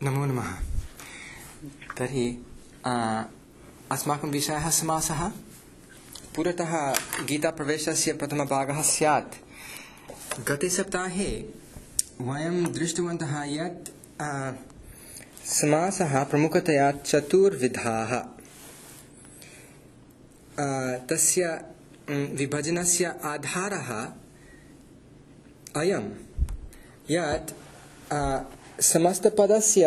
नमो नमः। तर्हि अस्माकं विषयः समासः। पुरतः गीताप्रवेशस्य प्रथमभागः स्यात्। गते सप्ताहे वयं दृष्टवन्तः यत् समासः प्रमुखतया चतुर्विधाः। तस्य विभजनस्य आधारः अयं यत् समस्तपदस्य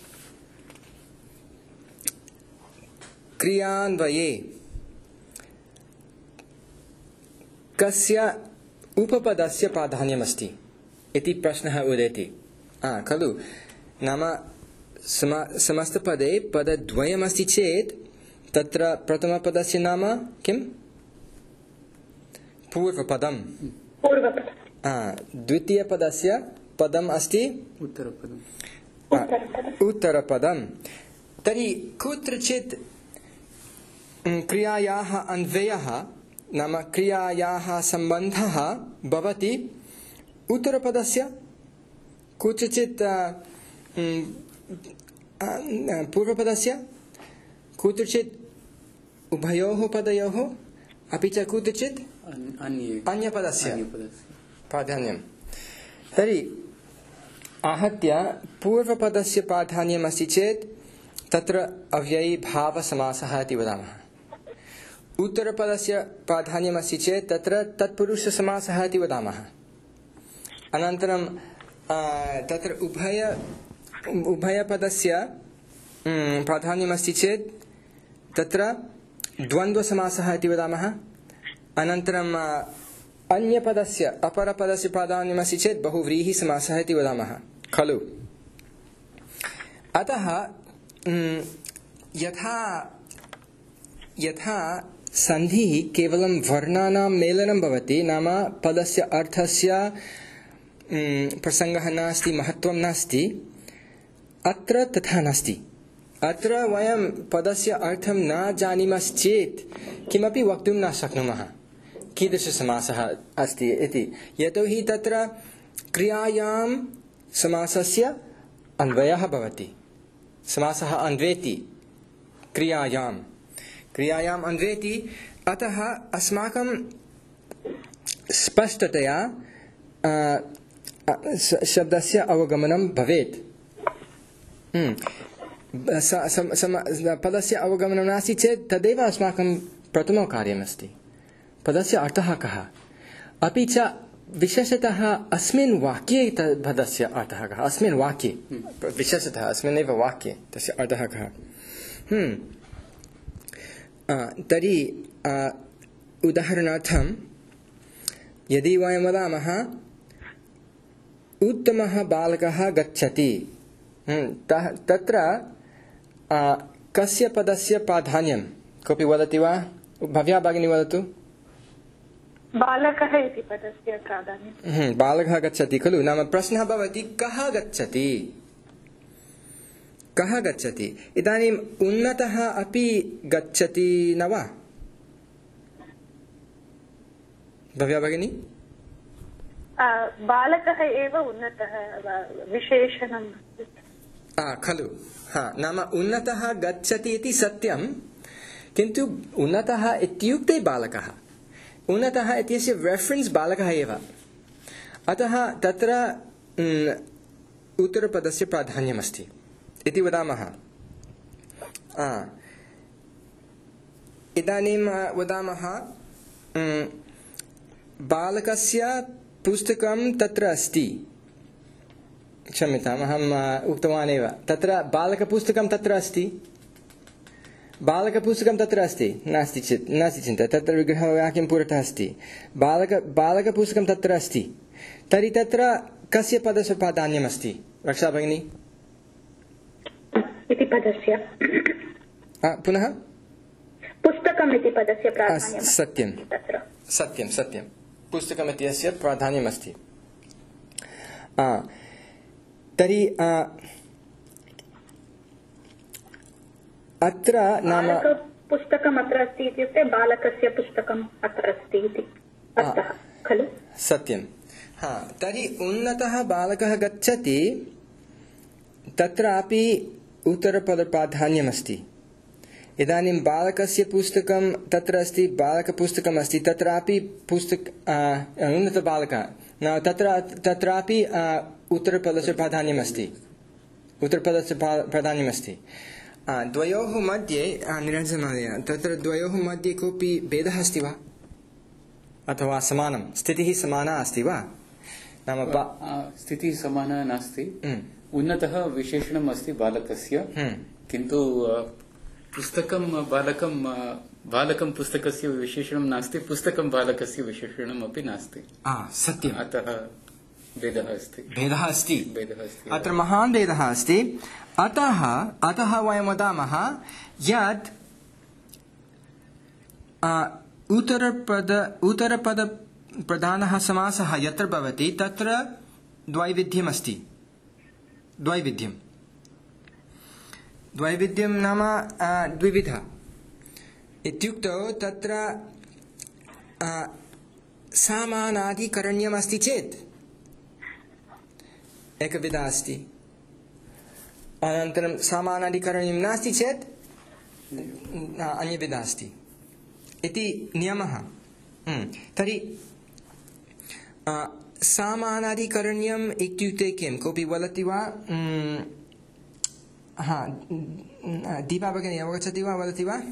क्रियान्वये कस्य उपपदस्य प्राधान्यमस्ति इति प्रश्नः उदेति खलु। नाम समस्तपदे पदद्वयमस्ति चेत् तत्र प्रथमपदस्य नाम किम्? पूर्वपदम्। द्वितीयपदस्य पदम् अस्ति उत्तरपदम्। तर्हि कुत्रचित् क्रियायाः अन्वयः नाम क्रियायाः सम्बन्धः भवति उत्तरपदस्य, कुत्रचित् पूर्वपदस्य, कुत्रचित् उभयोः पदयोः, अपि च कुत्रचित् अन्यपदस्य प्राधान्यं। तर्हि आहत्य पूर्वपदस्य प्राधान्यमस्ति चेत् तत्र अव्ययीभावसमासः इति वदामः। उत्तरपदस्य प्राधान्यमस्ति चेत् तत्र तत्पुरुषसमासः इति वदामः। अनन्तरं तत्र उभयपदस्य प्राधान्यमस्ति चेत् तत्र द्वन्द्वसमासः इति वदामः। अनन्तरं अन्यपदस्य अपरपदस्य प्राधान्यमस्ति चेत् बहुव्रीहिसमासः इति वदामः खलु। अतः यथा सन्धिः केवलं वर्णानां मेलनं भवति, नाम पदस्य अर्थस्य प्रसङ्गः नास्ति, महत्त्वं नास्ति, अत्र तथा नास्ति। अत्र वयं पदस्य अर्थं न जानीमश्चेत् किमपि वक्तुं न शक्नुमः कीदृशसमासः अस्ति इति। यतोहि तत्र क्रियायां समासस्य अन्वयः भवति। समासः अन्वेति क्रियायाम् अन्वेति। अतः अस्माकं स्पष्टतया शब्दस्य अवगमनं भवेत्। पदस्य अवगमनं नास्ति चेत् तदेव अस्माकं प्रथमं कार्यमस्ति। पदस्य अर्थः कः, अपि च विशेषतः अस्मिन् वाक्ये पदस्य अर्थः कः, अस्मिन् वाक्ये विशेषतः अस्मिन्नेव वाक्ये तस्य अर्थः कः। तर्हि उदाहरणार्थं यदि वयं वदामः उत्तमः बालकः गच्छति, तत्र कस्य पदस्य प्राधान्यं कोऽपि वदति वा? भव्या भगिनी वदतु। बालकः इति पदस्य प्राधान्यं। बालकः गच्छति खलु। नाम प्रश्नः भवति कः गच्छति, कः गच्छति। इदानीम् उन्नतः अपि गच्छति न वा भव्या भगिनी? बालकः एव उन्नतः विशेषणं खलु। नाम उन्नतः गच्छति इति सत्यं, किन्तु उन्नतः इत्युक्ते बालकः, उन्नतः इत्यस्य रेफरेन्स् बालकः एव। अतः तत्र उत्तरपदस्य प्राधान्यमस्ति इति वदामः। इदानीं वदामः बालकस्य पुस्तकं तत्र अस्ति। क्षम्यताम्, अहम् उक्तवान् एव, तत्र बालकपुस्तकं तत्र अस्ति। बालकपुस्तकं तत्र अस्ति नास्ति चिन्ता, तत्र विग्रहवाक्यं पुरतः अस्ति। बालकपुस्तकं तत्र अस्ति। तर्हि तत्र कस्य पदस्य प्राधान्यमस्ति रक्षा भगिनी? इति पदस्य। पुनः पुस्तकम् इति पदस्य प्राधान्यं। सत्यं पुस्तकम् इत्यस्य प्राधान्यमस्ति। तर्हि अत्र नाम पुस्तकम् अत्र अस्ति इत्युक्ते बालकस्य पुस्तकम् अत्र अस्ति इति अर्थः खलु। सत्यं। तर्हि उन्नतः बालकः गच्छति तत्रापि उत्तरपदप्राधान्यमस्ति। इदानीं बालकस्य पुस्तकं तत्र अस्ति, बालकपुस्तकम् अस्ति, तत्रापि उन्नतबालकः न तत्रापि उत्तरपदस्य प्राधान्यमस्ति, उत्तरपदस्य प्राधान्यमस्ति। द्वयोः मध्ये निरञ्जनमहोदय, तत्र द्वयोः मध्ये कोऽपि भेदः अस्ति वा अथवा समानं, स्थितिः समाना अस्ति वा? नाम स्थितिः समाना नास्ति। उन्नतः विशेषणम् अस्ति बालकस्य, किन्तु पुस्तकं बालकं पुस्तकस्य विशेषणं नास्ति, पुस्तकं बालकस्य विशेषणम् अपि नास्ति। सत्यम्। अतः भेदः अस्ति। अत्र महान् भेदः अस्ति। अतः वयं वदामः यत् उत्तरपद प्रधानः समासः यत्र भवति तत्र द्वैविध्यमस्ति। द्वैविध्यं नाम द्विविधः इत्युक्तौ तत्र समानाधिकरण्यमस्ति चेत् एकविधा अस्ति, अनन्तरं समानाधिकरण्यं नास्ति चेत् अन्यविधा अस्ति इति नियमः। तर्हि समानाधिकरण्यम् इत्युक्ते किं? कोऽपि वदति वा? दीपा भगिनी अवगच्छति वा, वदति वा?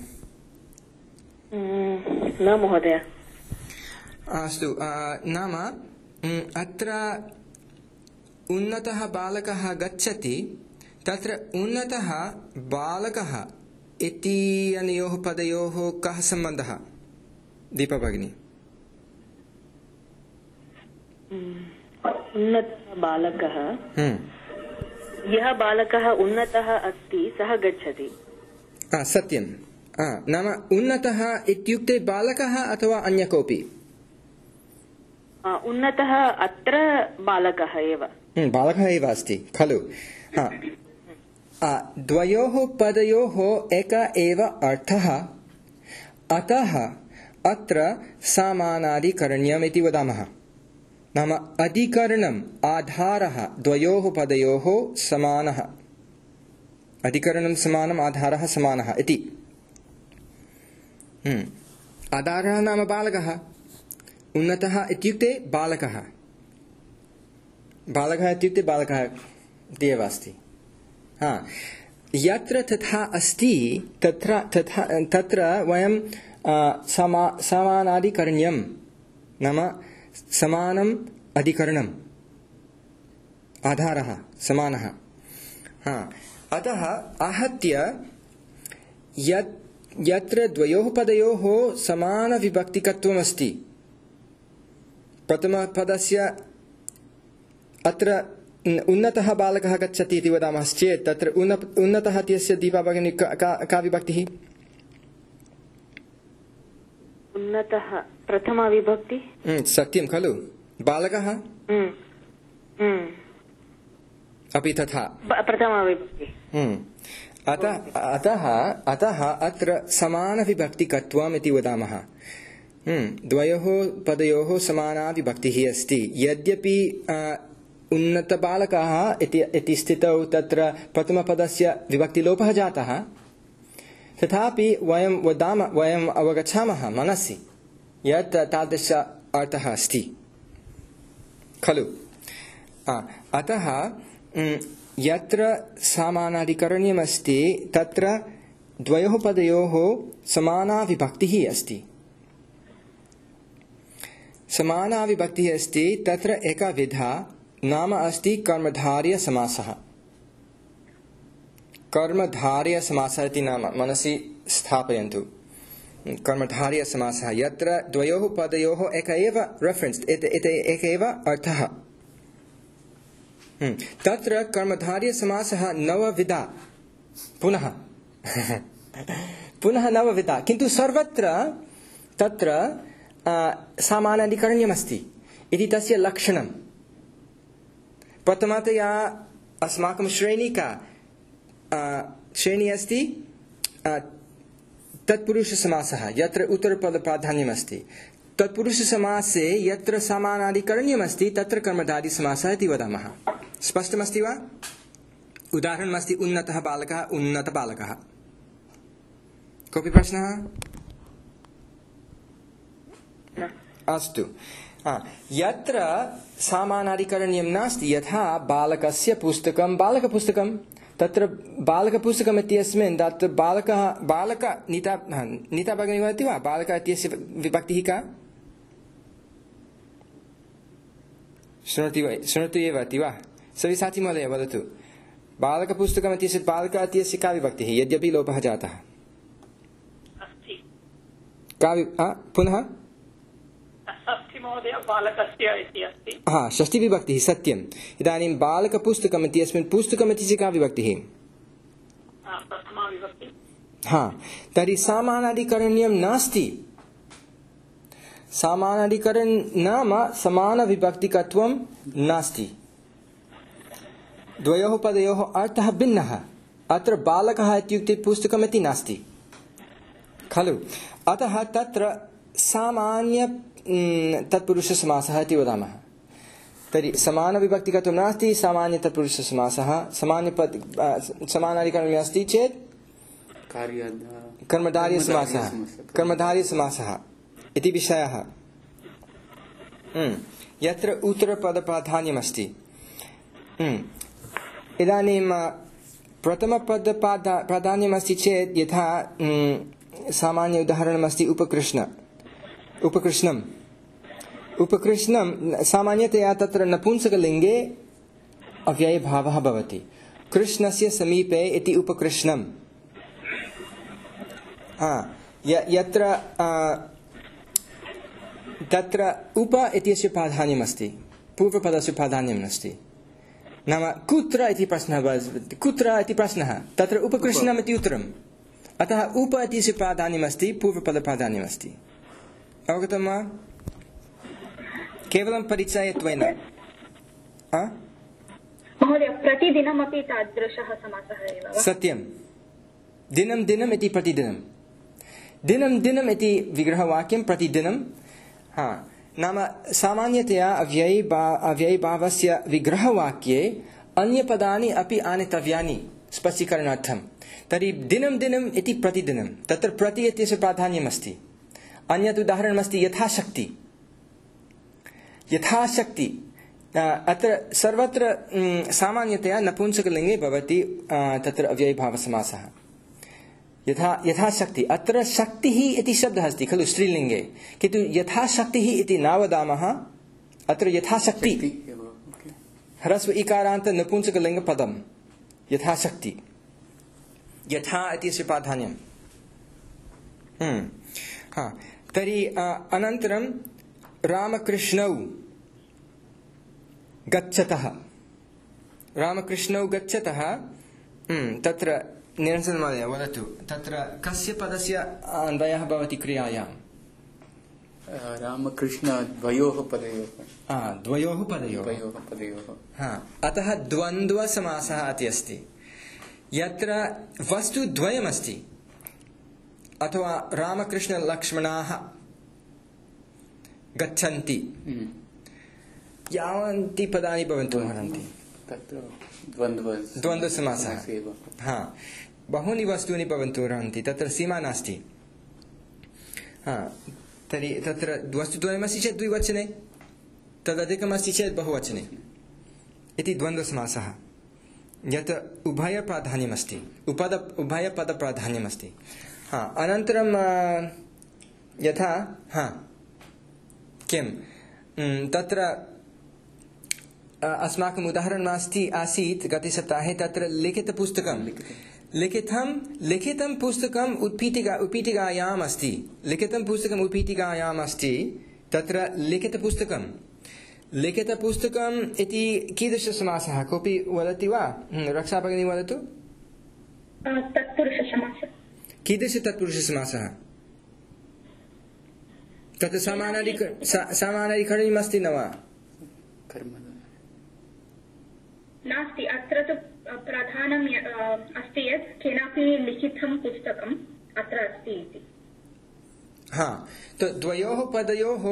न महोदय। अस्तु, नाम अत्र उन्नतः बालकः गच्छति, तत्र उन्नतः बालकः इति अनयोः पदयोः कः सम्बन्धः? दीपा भगिनी। उन्नतः बालकः, यः बालकः उन्नतः अस्ति सः गच्छति। सत्यं। नाम उन्नतः इत्युक्ते बालकः अथवा अन्य कोऽपि? उन्नतः अत्र बालकः एव। बालकः एव अस्ति खलु? द्वयोः पदयोः एक एव अर्थः, अतः अत्र समानाधिकरण्यम् इति वदामः। नाम अधिकरणम्, आधारः द्वयोः पदयोः समानः, अधिकरणं समानम्, आधारः समानः इति। आधारः नाम बालकः, उन्नतः इत्युक्ते बालकः, बालकः इत्युक्ते बालकः इति एव अस्ति। यत्र तथा अस्ति तत्र वयं समानाधिकरण्यं नाम समानम् अधिकरणम्, आधारः समानः। अतः आहत्य यत्र द्वयोः पदयोः समानविभक्तिकत्वमस्ति, प्रथमपदस्य अत्र उन्नतः बालकः गच्छति इति वदामश्चेत् तत्र उन्नतः इत्यस्य दीपा भगिनी का विभक्तिः? उन्नतः प्रथमा विभक्ति। सत्यं खलु? बालकः अपि तथा प्रथमा विभक्ति। अतः अत्र समानविभक्तिकत्वम् इति वदामः। द्वयोः पदयोः समाना विभक्तिः अस्ति। यद्यपि उन्नतबालकः इति स्थितौ तत्र प्रथमपदस्य विभक्तिलोपः जातः, तथापि वयम् अवगच्छामः मनसि यत् तादृश अर्थः अस्ति खलु? अतः यत्र समानाधिकरण्यमस्ति तत्र द्वयोः पदयोः समाना विभक्तिः अस्ति। समाना विभक्तिः अस्ति, तत्र एका विधा नाम अस्ति कर्मधारयसमासः। कर्मधारयसमासः इति नाम मनसि स्थापयन्तु। कर्मधारयसमासः यत्र द्वयोः पदयोः एक एव रेफरेन्स्, एक एव अर्थः। तत्र कर्मधारयसमासः नवविधा, पुनः नवविधा, किन्तु सर्वत्र तत्र समानाधिकरण्यमस्ति इति तस्य लक्षणम्। प्रथमतया अस्माकं श्रेणी अस्ति तत्पुरुषसमासः, यत्र उत्तरपदप्राधान्यमस्ति। तत्पुरुषसमासे यत्र समानाधिकरण्यमस्ति तत्र कर्मधारयसमासः इति वदामः। स्पष्टमस्ति वा? उदाहरणमस्ति उन्नतः बालकः उन्नतबालकः। कोऽपि प्रश्नः? अस्तु। यत्र सामानाधिकरण्यं नास्ति, यथा बालकस्य पुस्तकं बालकपुस्तकं, तत्र बालकपुस्तकम् इत्यस्मिन् तत्र बालक नीता भगिनी वदति वा? बालक इत्यस्य विभक्तिः का? शृणोतु एव अस्ति वा? सविसाचि महोदय वदतु। बालकपुस्तकम् इत्यस्य बालक इत्यस्य का विभक्तिः? यद्यपि लोपः जातः। पुनः षष्ठीविभक्तिः सत्यम्। इदानीं बालकपुस्तकम् इत्यस्मिन् पुस्तकम् इत्यस्य का विभक्तिः? तर्हि सामानाधिकरण्यं नास्ति। सामानाधिकरण नाम समानविभक्तिकत्वं नास्ति। द्वयोः पदयोः अर्थः भिन्नः। अत्र बालकः इत्युक्ते पुस्तकमिति नास्ति खलु। अतः तत्र सामान्य तत्पुरुषसमासः इति वदामः। तर्हि समानविभक्तिकत्वं नास्ति, सामान्य तत्पुरुषसमासः। समानाधिकरणे अस्ति चेत् कर्मधारयसमासः इति विषयः। यत्र उत्तरपदप्राधान्यमस्ति। इदानीं प्रथमपदप्राधान्यमस्ति चेत् यथा सामान्य उदाहरणमस्ति उपकृष्णं सामान्यतया तत्र नपुंसकलिङ्गे अव्ययभावः भवति। कृष्णस्य समीपे इति उपकृष्णं। यत्र तत्र उप इत्यस्य प्राधान्यमस्ति, पूर्वपदस्य प्राधान्यं नास्ति। नाम कुत्र इति प्रश्नः, तत्र उपकृष्णम् इति उत्तरम्। अतः उप इत्यस्य प्राधान्यमस्ति, पूर्वपदप्राधान्यमस्ति। अवगतं वा? केवलं परिचयत्वेन। महोदय, प्रतिदिनमपि तादृशः समासः एव? सत्यं। दिनं दिनम् इति प्रतिदिनं। दिनं दिनम् इति विग्रहवाक्यं प्रतिदिनं। नाम सामान्यतया अव्ययीभावस्य विग्रहवाक्ये अन्यपदानि अपि आनेतव्यानि स्पष्टीकरणार्थं। तर्हि दिनं दिनम् इति प्रतिदिनं, तत्र प्रति इत्यस्य प्राधान्यमस्ति। अन्यत् उदाहरणमस्ति यथाशक्ति। अत्र सर्वत्र सामान्यतया नपुंसकलिङ्गे भवति तत्र अव्ययीभावसमासः। यथाशक्ति। अत्र शक्तिः इति शब्दः अस्ति खलु स्त्रीलिङ्गे, किन्तु यथाशक्तिः इति न वदामः। अत्र यथाशक्ति ह्रस्व इकारान्त नपुंसकलिङ्गपदं यथाशक्ति। यथा इत्यस्य प्राधान्यं। तर्हि अनन्तरं रामकृष्णौ गच्छतः। तत्र निरञ्जन महोदय वदतु, तत्र कस्य पदस्य अन्वयः भवति क्रियायां? रामकृष्ण द्वयोः पदयोः। अतः द्वन्द्वसमासः इति अस्ति। यत्र वस्तु द्वयमस्ति, अथवा रामकृष्णलक्ष्मणाः गच्छन्ति, यावन्ति पदानि भवन्तु अर्हन्ति, द्वन्द्वसमासः। बहूनि वस्तूनि भवन्तु अर्हन्ति, तत्र सीमा नास्ति। तर्हि तत्र वस्तुद्वयमस्ति चेत् द्विवचने, तदधिकमस्ति चेत् बहुवचने इति द्वन्द्वसमासः। यत् उभयप्राधान्यमस्ति, उभयपदप्राधान्यमस्ति। अनन्तरं यथा किं तत्र अस्माकम् उदाहरणम् आसीत् गते सप्ताहे। तत्र लिखितं पुस्तकम् उत्पीठिकायाम् अस्ति। लिखितं पुस्तकम् उत्पीठिकायाम् अस्ति। तत्र लिखितपुस्तकम् इति कीदृशसमासः? कोऽपि वदति वा? रक्षा भगिनी वदतु। तत्पुरुषसमासः। कीदृशतत्पुरुषसमासः? तत्र समानाधिकरणमस्ति न वा? नास्ति। अत्र तु प्रधानम् अस्ति यत् केनापि लिखितं पुस्तकम् अत्र अस्ति इति। तो द्वयोः पदयोः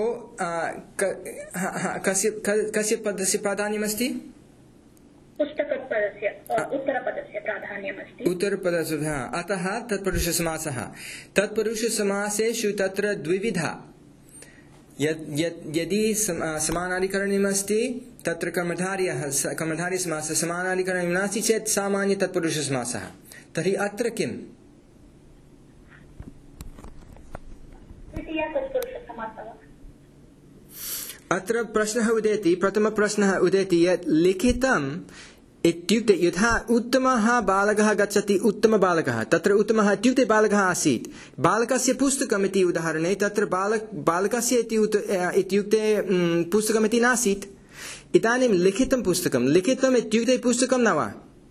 कस्य पदस्य प्राधान्यमस्ति? पुस्तकपदस्य। उत्तरपदस्य प्राधान्यमस्ति। उत्तरपदस्य अतः तत्पुरुषसमासः। तत्पुरुषसमासेषु तत्र द्विविधा। यदि समानाधिकरणमस्ति तत्र कर्मधारयसमासः, समानाधिकरणं नास्ति चेत् सामान्य तत्पुरुषसमासः। तर्हि अत्र किम्? अत्र प्रश्नः उदेति, प्रथमप्रश्नः उदेति यत् लिखितम् इत्युक्ते यथा उत्तमः बालकः गच्छति, उत्तमबालकः, तत्र उत्तमः इत्युक्ते बालकः आसीत्। बालकस्य पुस्तकम् इति उदाहरणे तत्र बालकस्य इत्युक्ते पुस्तकमिति नासीत्। इदानीं लिखितं पुस्तकं, लिखितम् इत्युक्ते पुस्तकं न वा?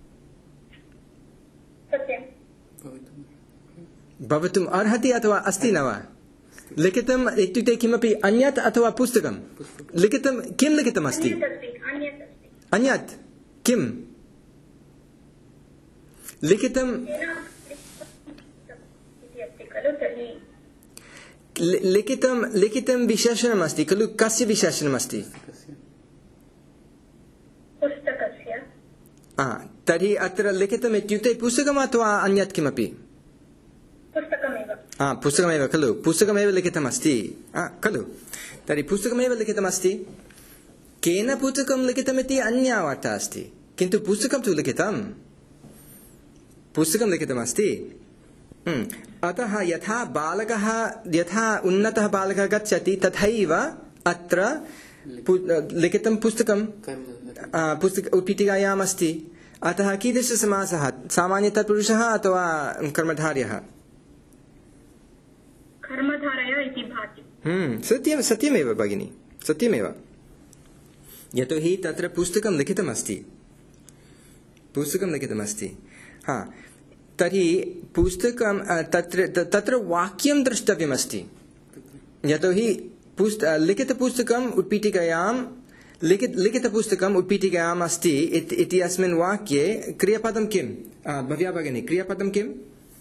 भवितुम् अर्हति अथवा अस्ति न वा? लिखितम् इत्युक्ते किमपि अन्यत् अथवा पुस्तकं? लिखितं किं लिखितमस्ति? अन्यत् किम्? लिखितं विशेषणमस्ति खलु? कस्य विशेषणमस्ति? तर्हि अत्र लिखितम् इत्युक्ते पुस्तकम् अथवा अन्यत् किमपि? पुस्तकमेव खलु? पुस्तकमेव लिखितमस्ति खलु? तर्हि पुस्तकमेव लिखितमस्ति। केन पुस्तकं लिखितमिति अन्या वार्ता अस्ति, किन्तु पुस्तकं तु लिखितं, पुस्तकं लिखितमस्ति। अतः यथा उन्नतः बालकः गच्छति तथैव अत्र लिखितं पुस्तकं उत्पीठिकायाम् अस्ति। अतः कीदृशसमासः? सामान्य तत्पुरुषः अथवा कर्मधारयः? कर्मधारय इति भाति। सत्यमेव भगिनी, सत्यमेव। यतोहि तत्र पुस्तकं लिखितमस्ति, पुस्तकं लिखितमस्ति। तर्हि पुस्तकं तत्र वाक्यं द्रष्टव्यमस्ति। यतोहि लिखितपुस्तकम् उत्पीठिकायां लिखितपुस्तकम् उत्पीठिकायाम् अस्ति इति अस्मिन् वाक्ये क्रियापदं किं? भव्या भगिनी, क्रियापदं किम्?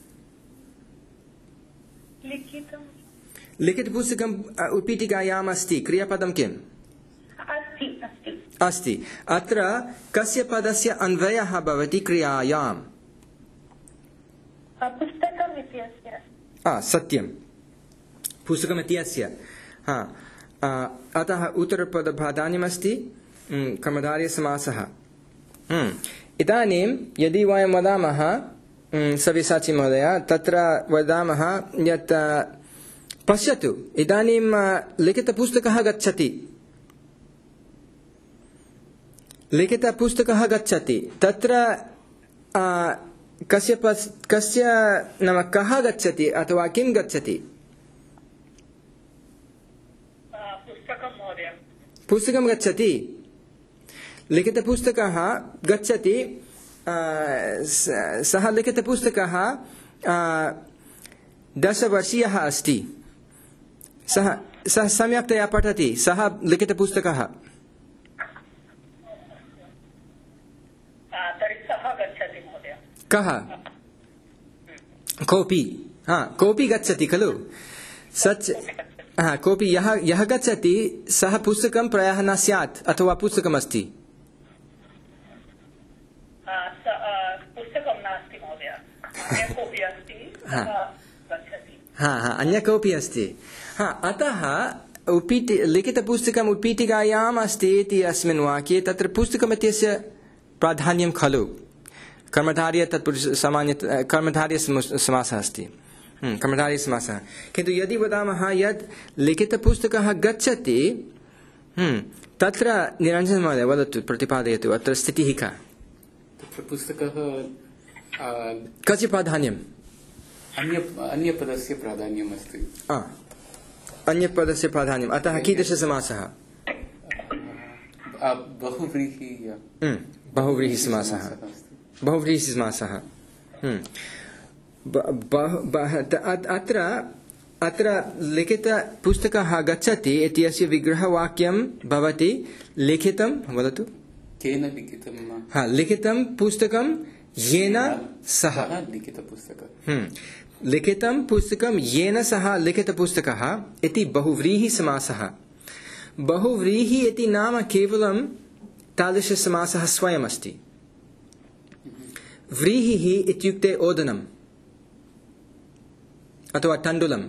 लिखितपुस्तकम् उत्पीठिकायाम् अस्ति, क्रियापदं किम्? अस्ति। अत्र कस्य पदस्य अन्वयः भवति क्रियायाम्? पुस्तकम् इत्यस्य। सत्यं, पुस्तकम् इत्यस्य। अतः उत्तरपदप्राधान्यमस्ति, कर्मधारयसमासः। इदानीं यदि वयं वदामः, सव्यसाची महोदय, तत्र वदामः यत् पश्यतु इदानीं लिखितपुस्तकः गच्छति, लिखितपुस्तकः गच्छति, तत्र कस्य नाम कः गच्छति अथवा किं गच्छति? पुस्तकं गच्छति। लिखितपुस्तकः गच्छति, सः लिखितपुस्तकः 10 वर्षीयः अस्ति, सः सम्यक्तया पठति, सः लिखितपुस्तकः। कः? कोऽपि कोऽपि गच्छति खलु? कोऽपि यः गच्छति सः पुस्तकं प्रायः न स्यात् अथवा पुस्तकमस्ति। अन्य कोऽपि अस्ति। अतः लिखितपुस्तकम् उत्पीठिकायाम् अस्ति इति अस्मिन् वाक्ये तत्र पुस्तकमित्यस्य प्राधान्यं खलु? कर्मधारय तत्पुरुष सामान्य कर्मधारयसमासः अस्ति, कर्मधारयसमासः। किन्तु यदि वदामः यत् लिखितपुस्तकः गच्छति, तत्र निरञ्जन महोदय वदतु, प्रतिपादयतु, अत्र स्थितिः का? तत्र पुस्तकः कस्य प्राधान्यम्? अन्यपदस्य प्राधान्यम् अस्ति। अन्यपदस्य प्राधान्यम्। अतः कीदृशसमासः? बहुव्रीहिसमासः। बहुव्रीहिसमासः। अत्र लिखितपुस्तकः गच्छति इत्यस्य विग्रहवाक्यं भवति लिखितं, वदतु केन लिखितं? लिखितं पुस्तकं येन सह लिखितं पुस्तकं येन सह लिखितपुस्तकः इति बहुव्रीहिसमासः। बहुव्रीहि इति नाम केवलं तादृशसमासः स्वयमस्ति। व्रीहिः इत्युक्ते ओदनम् अथवा तण्डुलं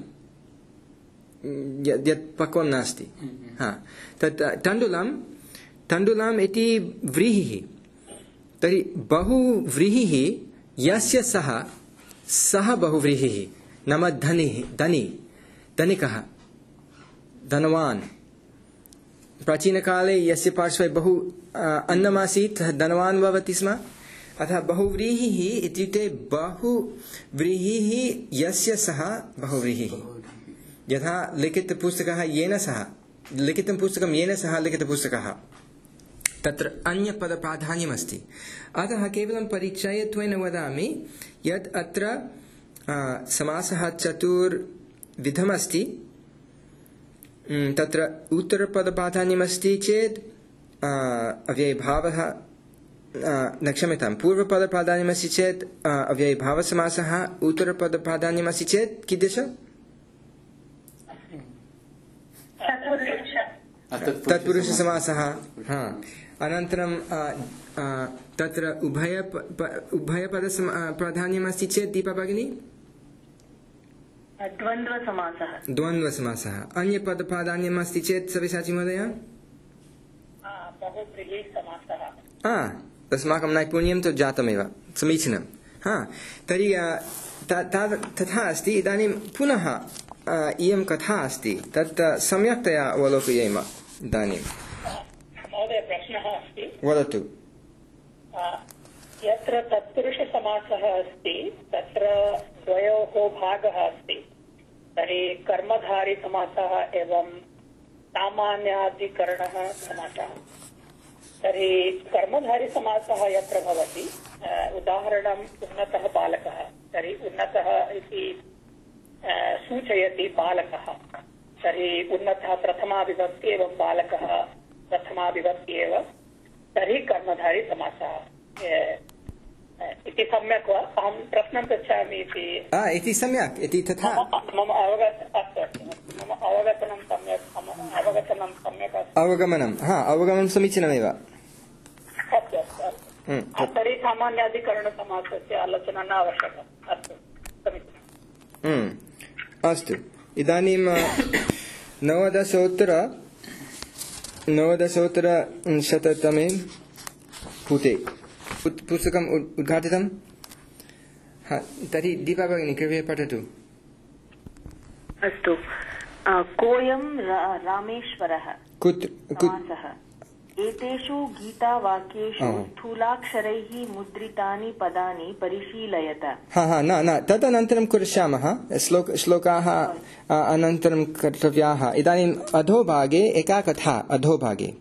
यत् पक्वं नास्ति तत् तण्डुलम् इति व्रीहिः तर्हि बहुव्रीहिः यस्य सः बहुव्रीहिः नाम धनिकः धनवान् प्राचीनकाले यस्य पार्श्वे बहु अन्नमासीत् धनवान् भवति स्म अतः बहुव्रीहिः इत्युक्ते बहुव्रीहिः यस्य सः बहुव्रीहिः यथा लिखितं पुस्तकं येन सह लिखितपुस्तकः तत्र अन्यपदप्राधान्यमस्ति अतः केवलं परिचयत्वेन वदामि यत् अत्र समासः चतुर्विधमस्ति तत्र उत्तरपदप्राधान्यमस्ति चेत् अव्ययभावः न क्षम्यतां पूर्वपदप्राधान्यमस्ति चेत् अव्ययभावसमासः उत्तरपदप्राधान्यमस्ति चेत् कीदृश तत्पुरुषसमासः अनन्तरं तत्र उभयपदप्राधान्यमस्ति चेत् दीपा भगिनी द्वन्द्वसमासः अन्यपदप्राधान्यमस्ति चेत् सव्यसाची महोदय अस्माकं नैपुण्यं तु जातमेव समीचीनं तर्हि तथा अस्ति इदानीं पुनः इयं कथा अस्ति तत् सम्यक्तया अवलोकयेम इदानीं महोदय प्रश्नः अस्ति वदतु यत्र तत्पुरुषसमासः अस्ति तत्र द्वयोः भागः अस्ति तर्हि कर्मधारिसमासः एवं सामान्याधिकरणः समासः तर्हि कर्मधारिसमासः यत्र भवति उदाहरणम् उन्नतः बालकः तर्हि उन्नतः इति सूचयति बालकः तर्हि उन्नतः प्रथमा विभक्ति एवं बालकः प्रथमा विभक्ति एव तर्हि कर्मधारी समासः इति सम्यक् वा अहं प्रश्नं पृच्छामि इति सम्यक् इति तथा मम अवगमनं सम्यक् अवगमनं अवगमनं समीचीनमेव अस्तु तर्हि सामान्याधिकरणसमासस्य आलोचना न आवश्यकम् अस्तु समीचीनम् अस्तु इदानीं नवदशोत्तरशततमे पुटे पुस्तकम् उद्घाटितं तर्हि दीपा भगिनी कृपया पठतु अस्तु कोऽयं रामेश्वरः समासः एतेषु गीतावाक्येषु स्थूलाक्षरैः मुद्रितानि पदानि परिशीलयत न तदनन्तरं कुर्यामः श्लोकाः अनन्तरं कर्तव्याः इदानीम् अधोभागे एका कथा अधोभागे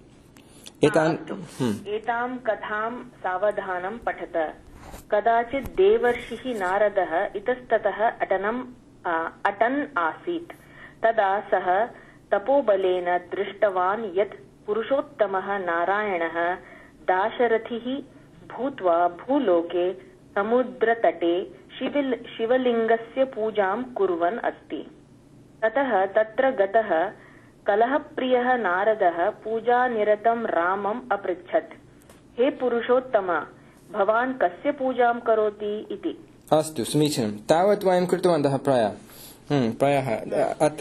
एतां कथां सावधानं पठत कदाचित् देवर्षिः नारदः इतस्ततः अटन् आसीत् तदा सः तपोबलेन दृष्टवान् यत् पुरुषोत्तमः नारायणः दाशरथिः भूत्वा भूलोके समुद्रतटे शिवलिङ्गस्य पूजां कुर्वन् अस्ति ततः तत्र गतः कलहप्रियः नारदः पूजानिरतं रामम् अपृच्छत् हे पुरुषोत्तम भवान् कस्य पूजां करोति इति अस्तु समीचीनं तावत् वयं कृतवन्तः प्रायः अत्र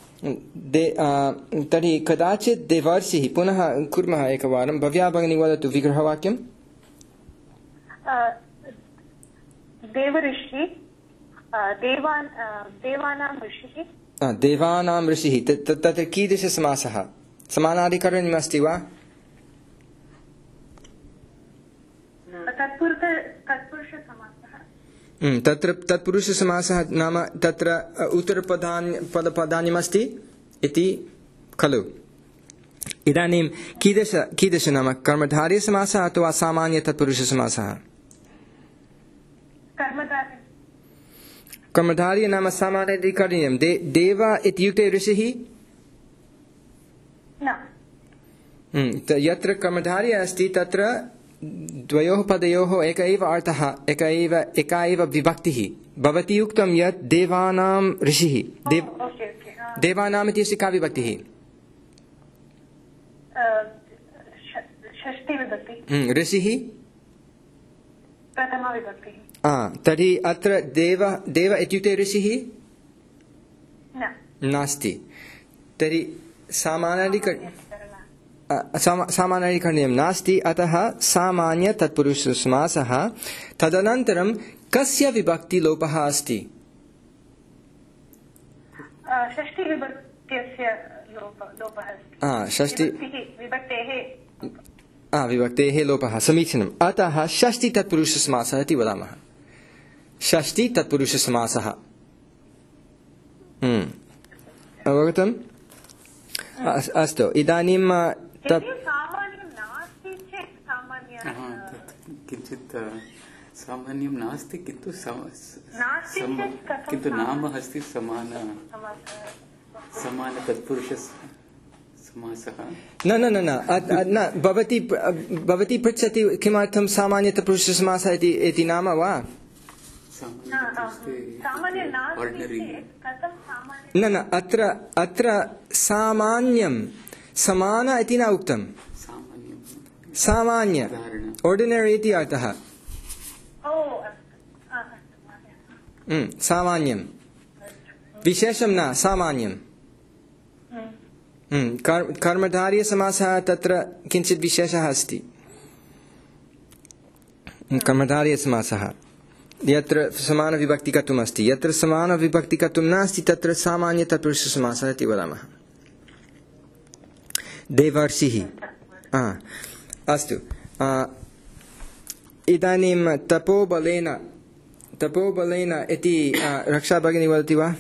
तर्हि कदाचित् देवर्षिः पुनः कुर्मः एकवारं भव्या भगिनी वदतु विग्रहवाक्यं देवऋषि देवानां ऋषिः देवानां ऋषिः तत्र कीदृशसमासः समानाधिकरणमस्ति वा तत्र तत्पुरुषसमासः नाम तत्र उत्तरपदान्यमस्ति इति खलु इदानीं कीदृश नाम कर्मधारयसमासः अथवा सामान्य तत्पुरुषसमासः कर्मधार्य नाम सामान्याधिकरणीयं देव इत्युक्ते ऋषिः यत्र कर्मधार्य अस्ति तत्र द्वयोः पदयोः एक एव अर्थः एका एव विभक्तिः भवति उक्तं यत् देवानां ऋषिः देवानाम् इत्यस्य का विभक्तिः ऋषिः प्रथमाविभक्तिः। तर्हि अत्र देव इत्युक्ते ऋषिः नास्ति। तर्हि सामानाधिकरणीयं नास्ति, अतः सामान्य तत्पुरुषसमासः। तदनन्तरं कस्य विभक्तिलोपः अस्ति? षष्ठीविभक्त्यस्य लोपः विभक्तेः लोपः। समीचीनम्। अतः षष्ठी तत्पुरुषसमासः इति वदामः। षष्ठी तत्पुरुषसमासः। अवगतम्? अस्तु, इदानीं किञ्चित् सामान्यं नास्ति, किन्तु नाम अस्ति समान तत्पुरुषसमासः। न भवती पृच्छति किमर्थं सामान्य तत्पुरुषसमासः इति नाम वा? न अत्र सामान्यं समान इति न उक्तं। सामान्य ऑर्डिनरी इति अर्थः। सामान्यं विशेषं न, सामान्यं। कर्मधारयसमासः तत्र किञ्चित् विशेषः अस्ति। कर्मधारयसमासः यत्र समानविभक्तिकत्वम् अस्ति, यत्र समानविभक्तिकत्वं नास्ति तत्र सामान्य तत्पुरुषसमासः इति वदामः। देवर्षिः। अस्तु, इदानीं तपोबलेन इति रक्षा भगिनी वदति वा?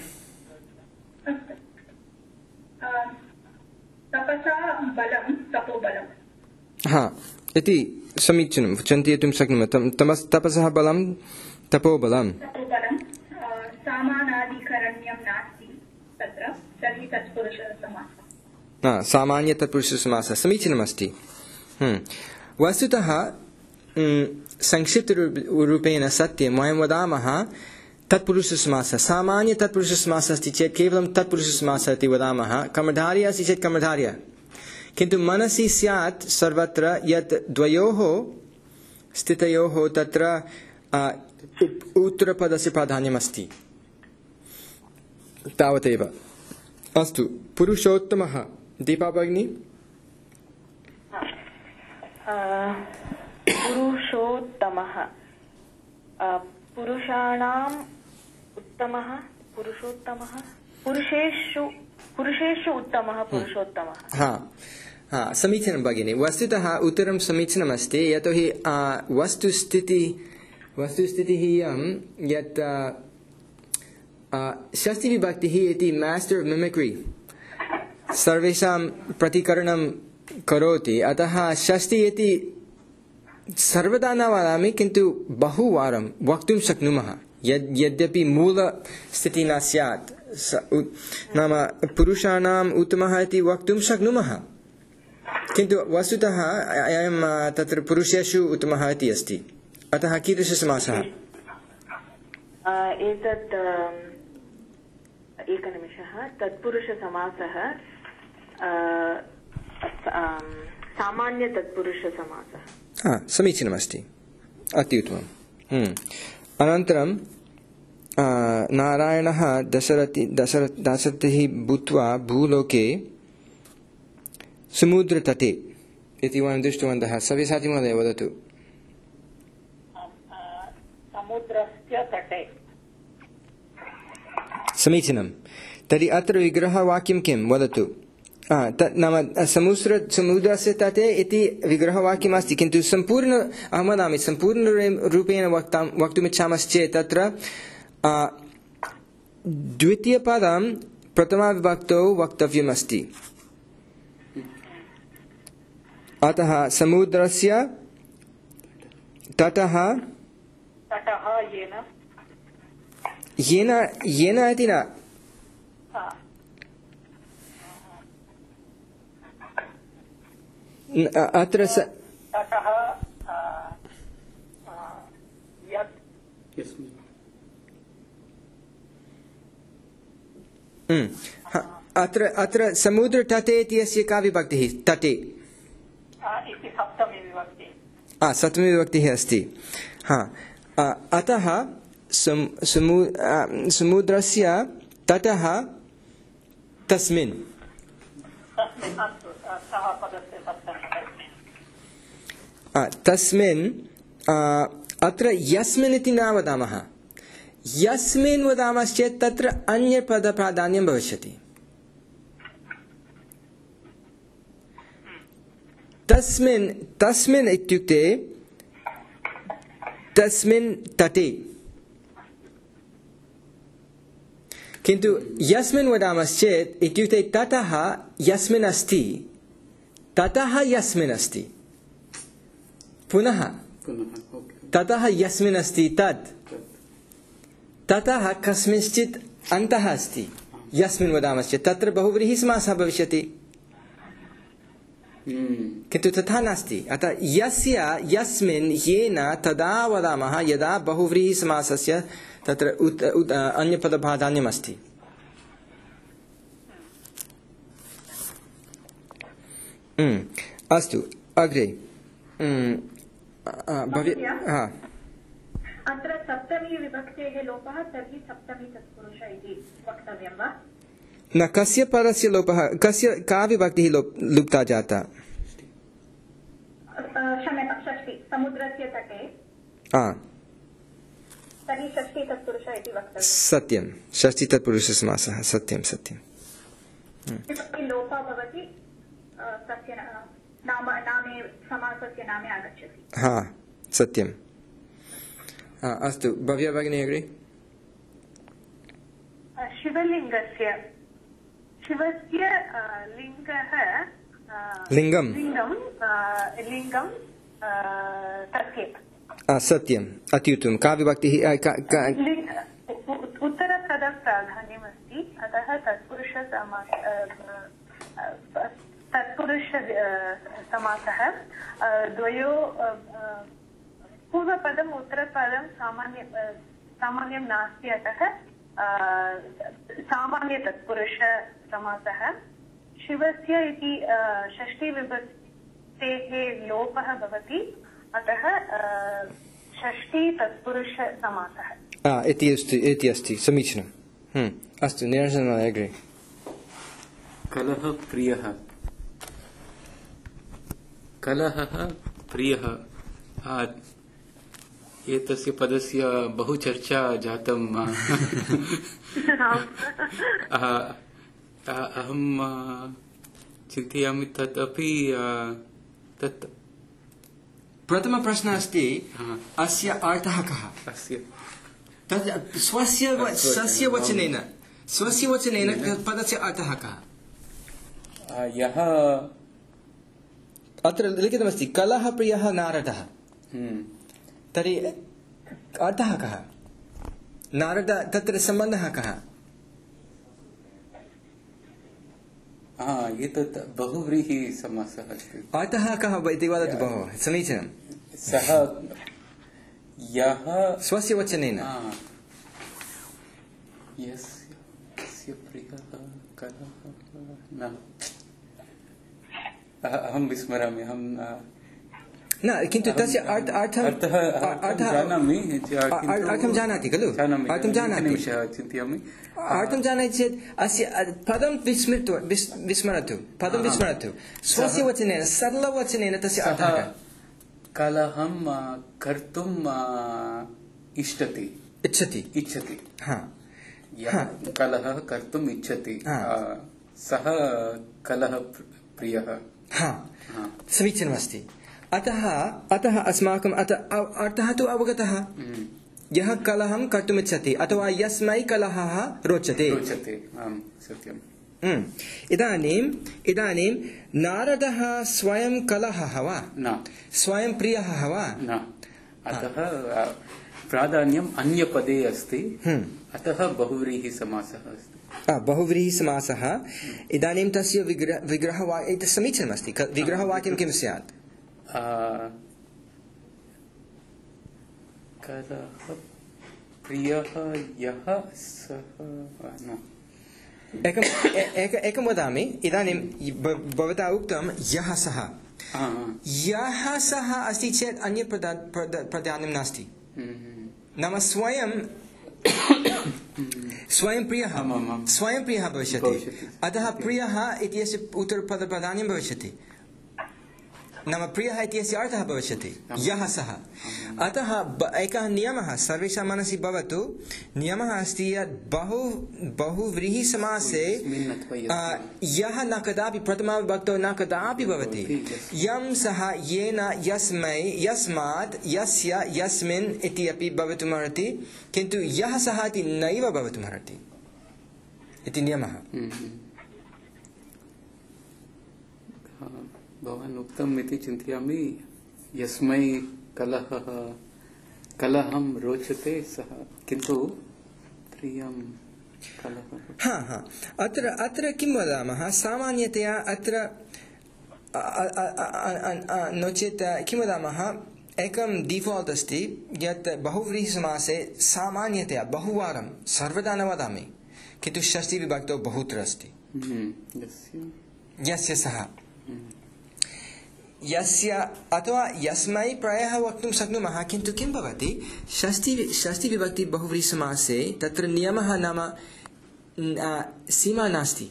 इति समीचीनं चिन्तयितुं शक्नुमः। तपसः बलं तपोबलं। सामान्य तत्पुरुषसमासः समीचीनमस्ति। वस्तुतः संक्षिप्तरूपेण सत्यं वयं वदामः तत्पुरुषसमासः। सामान्य तत्पुरुषसमासः अस्ति चेत् केवलं तत्पुरुषसमासः इति वदामः। कर्मधारय अस्ति चेत् कर्मधारय। किन्तु मनसि स्यात् सर्वत्र यत् द्वयोः स्थितयोः तत्र उत्तरपदस्य प्राधान्यमस्ति, तावदेव। अस्तु, पुरुषोत्तमः। दीपा भगिनी। पुरुषोत्तमः, पुरुषाणाम् उत्तमः, पुरुषोत्तमः, पुरुषेषु उत्तमः, पुरुषोत्तमः। समीचीनं भगिनी। वस्तुतः उत्तरं समीचीनमस्ति, यतोहि वस्तुस्थितिः इयं यत् षष्ठीविभक्तिः इति मास्टर् ऑफ मिमिक्री सर्वेषां प्रतिकरणं करोति। अतः षष्ठी इति सर्वदा न वदामि, किन्तु बहुवारं वक्तुं शक्नुमः। यद्यपि मूलस्थितिः न स्यात्, नाम पुरुषाणाम् उत्तमः इति वक्तुं शक्नुमः, किन्तु वस्तुतः अयं तत्र पुरुषेषु उत्तमः इति अस्ति। अतः कीदृशसमासः? एतत् एकनिमिषः। तत्पुरुषसमासः सामान्य तत्पुरुषसमासः। समीचीनमस्ति, अत्युत्तमम्। अनन्तरं नारायणः दशरथिः भूत्वा भूलोके समुद्रतटे इति वयं दृष्टवन्तः। सव्यसाची महोदय वदतु। समुद्रस्य तटे। समीचीनं। तर्हि अत्र विग्रहवाक्यं किं वदतु? नाम समुद्रस्य तटे इति विग्रहवाक्यमस्ति, किन्तु अहं वदामि सम्पूर्णरूपेण वक्तुमिच्छामश्चेत् तत्र द्वितीयपदं प्रथमाविभक्तौ वक्तव्यमस्ति। अतः समुद्रस्य तटः येन इति न, अत्र अत्र समुद्रतटे इत्यस्य का विभक्तिः? तटे। सप्तमी विभक्तिः अस्ति। अतः समुद्रस्य तटः तस्मिन् तस्मिन् अत्र यस्मिन् इति न वदामः यस्मिन् वदामश्चेत् तत्र अन्यपदप्राधान्यं भविष्यति तस्मिन् इत्युक्ते तस्मिन् तटे किन्तु यस्मिन् वदामश्चेत् इत्युक्ते ततः यस्मिन् अस्ति ततः यस्मिन् अस्ति पुनः ततः यस्मिन् अस्ति तत् ततः कस्मिंश्चित् अन्तः अस्ति यस्मिन् वदामश्चेत् तत्र बहुव्रीहि समासः भविष्यति किन्तु तथा नास्ति अतः यस्य यस्मिन् येन तदा वदामः यदा बहुव्रीहि समासस्य तत्र अन्यपदप्राधान्यम् अस्ति अस्तु अग्रे अत्र सप्तमी विभक्तेः लोपः तर्हि सप्तमी तत्पुरुष इति वक्तव्यं वा न कस्य पदस्य लोपः का विभक्तिः लुप्ता जाता क्षम्यतां षष्ठी समुद्रस्य तटे तर्हि षष्ठी तत्पुरुष इति वक्तव्यं सत्यं षष्ठी तत्पुरुषसमासः सत्यं लोपः भवति तस्य नामे समासस्य नामे आगच्छति सत्यम् अस्तु भव्या भगिनी अग्रे शिवस्य लिङ्गं तस्य सत्यम् अत्युत्तमं का विभक्तिः उत्तरपदप्राधान्यमस्ति अतः तत्पुरुष समासः द्वयो पूर्वपदम् उत्तरपदं सामान्यं नास्ति अतः सामान्य तत्पुरुष समासः शिवस्य इति षष्ठी विभक्तेः लोपः भवति अतः षष्ठी तत्पुरुष समासः इति अस्ति समीचीनम् अस्तु निरञ्जन अग्रे कलह प्रियः एतस्य पदस्य बहु चर्चा जातम् अहं चिन्तयामि तदपि तत् प्रथमप्रश्नः अस्ति अस्य अर्थः कः अस्य तद् स्वस्य वचनेन पदस्य अर्थः कः यः अत्र लिखितमस्ति कलह प्रियः नारदः तर्हि अर्थः कः नारद तत्र सम्बन्धः कः एतत् बहुव्रीहि समासः अस्ति अर्थः कः इति वदतु भोः समीचीनं सः यः स्वस्य वचनेन यस्य प्रियः कलह न अहं विस्मरामि न किन्तु तस्य अर्थं जानाति खलु अर्थं जानाति चिन्तयामि अर्थं जानाति चेत् अस्य पदं विस्मरतु स्वस्य वचनेन सरलवचनेन तस्य अर्थः कलहं कर्तुम् इच्छति यः कलहः कर्तुम् इच्छति सः कलह प्रियः समीचीनमस्ति अतः अस्माकम् अर्थः तु अवगतः यः कलहं कर्तुमिच्छति अथवा यस्मै कलहः रोचते सत्यम् इदानीं नारदः स्वयं कलहः वा न स्वयं प्रियः वा न अतः प्राधान्यम् अन्यपदे अस्ति अतः बहुव्रीहि समासः अस्ति बहुव्रीहि समासः इदानीं तस्य विग्रहवाक्यं समीचीनमस्ति विग्रहवाक्यं किं स्यात् कलह प्रियः यः सः एकं वदामि इदानीं भवता उक्तं यः सः अस्ति चेत् अन्य प्राधान्यं नास्ति नाम स्वयं प्रियः भविष्यति, अतः प्रियः इत्यस्य उत्तरपदप्राधान्यं भविष्यति, नाम प्रियः इत्यस्य अर्थः भविष्यति यः सः। अतः एकः नियमः सर्वेषां मनसि भवतु, नियमः अस्ति यत् बहुव्रीहिसमासे यः न कदापि प्रथमाविभक्तौ न कदापि भवति। यं सः येन यस्मै यस्मात् यस्य यस्मिन् इति अपि भवितुमर्हति, किन्तु यः सः इति नैव भवितुमर्हति इति नियमः। भवान् उक्तम् इति चिन्तयामि, यस्मै कलहं रोचते सः, किन्तु प्रियं कलहः। अत्र किं वदामः, सामान्यतया अत्र नो चेत् किं वदामः, एकं डिफाल्ट् अस्ति यत् बहुव्रीहिसमासे सामान्यतया बहुवारं सर्वदा न वदामि, किन्तु षष्ठीविभक्तौ बहुत्र अस्ति। यस्य सः, यस्य अथवा यस्मै प्रायः वक्तुं शक्नुमः, किन्तु किं भवति, षष्ठीविभक्ति बहुव्रीहिसमासे तत्र नियमः नाम सीमा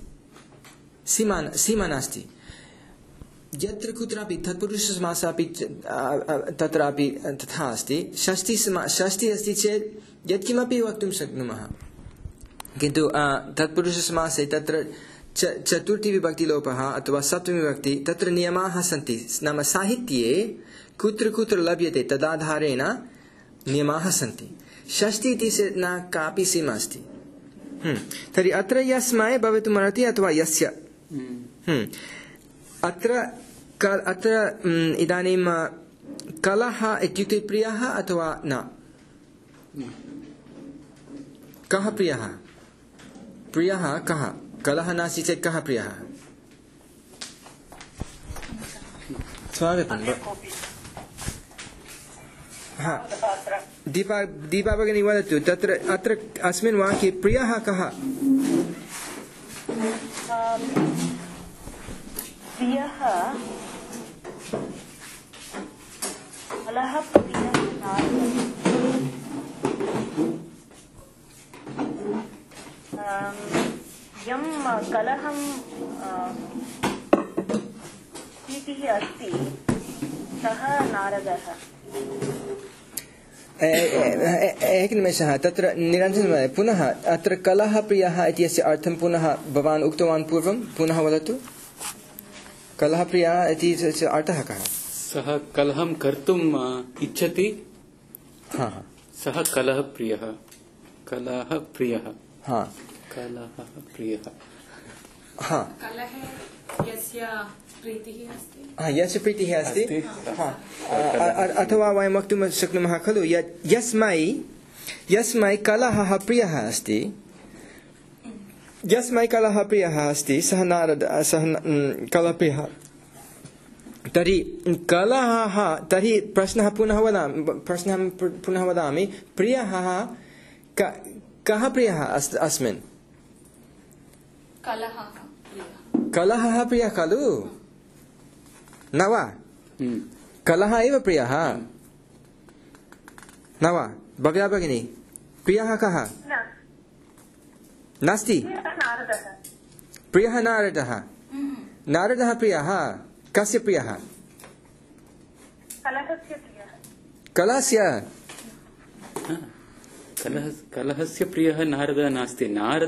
नास्ति। यत्र कुत्रापि तत्पुरुषसमासः अपि तत्रापि तथा अस्ति। षष्ठी अस्ति चेत् यत्किमपि वक्तुं शक्नुमः, किन्तु तत्पुरुषसमासे तत्र चतुर्थी विभक्तिलोपः अथवा सप्तमी विभक्ति, तत्र नियमाः सन्ति, नाम साहित्ये कुत्र कुत्र लभ्यते तदाधारेण नियमाः सन्ति। षष्ठी इति न कापि सीमा अस्ति। तर्हि अत्र यस्मै भवितुमर्हति अथवा यस्य। अत्र इदानीं कलह इत्युक्ते प्रियः अथवा न, कः प्रियः? प्रियः कः? कलह नास्ति चेत् कः प्रियः? स्वागतं। दीपा भगिनी वदतु, तत्र अत्र अस्मिन् वाक्ये प्रियः कः? प्रियः कलह यं कलहं प्रीतिः अस्ति सः नारदः। एकनिमेषः, तत्र निरञ्जन पुनः अत्र कलह प्रियः इत्यस्य अर्थं पुनः भवान् उक्तवान् पूर्वं, पुनः वदतु। कलह प्रियः इति अर्थः कः? सः कलहं कर्तुम् इच्छति, सः कलह प्रियः। यस्य प्रीतिः अस्ति, अथवा वयं वक्तुं शक्नुमः खलु यस्मै कलहः प्रियः अस्ति, यस्मै कलहः प्रियः अस्ति सः कलहप्रियः। तर्हि कलहः, तर्हि प्रश्नः पुनः वदामि, प्रियः कः प्रियः अस्मिन्? कलहः प्रियः खलु, न वा? कलह एव प्रियः, न वा भव्या भगिनी? प्रियः कः? नास्ति। प्रियः नारदः। नारदः प्रियः। कस्य प्रियः? कलहस्य। कलहस्य प्रियः नारदः नास्ति।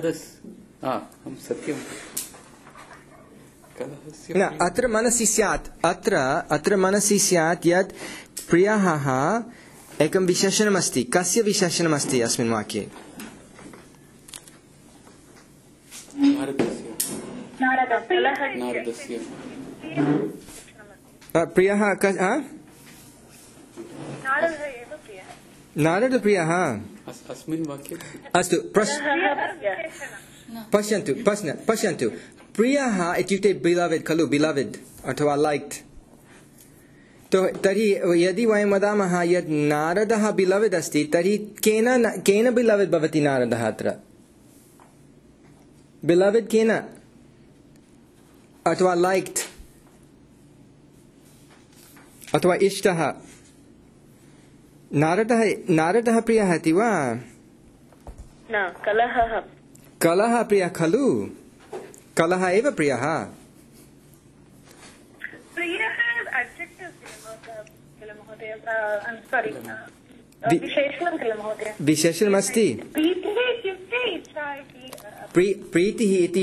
सत्यं। न, अत्र मनसि स्यात् यत् प्रियः एकं विशेषणमस्ति। कस्य विशेषणमस्ति अस्मिन् वाक्ये? नारदस्य। प्रियः नारदप्रियः अस्मिन् वाक्ये। अस्तु, पश्यन्तु, प्रियः इत्युक्ते बिलवेड् खलु, बिलवेड् अथवा लैक्ड्। तर्हि यदि वयं वदामः यत् नारदः बिलवेड् अस्ति, तर्हि केन बिलवेड् भवति नारदः? अत्र बिलवेड् केन? अथवा लैक्ड् अथवा इष्टः। नारदः प्रियः इति वा? न, कलहः। कलहः प्रियः खलु? कलहः एव प्रियः। प्रियः adjective किल महोदय? sorry, विशेषणं किल महोदय? विशेषणमस्ति। प्रीतिः इत्युक्ते इच्छा इति। प्रीतिः इति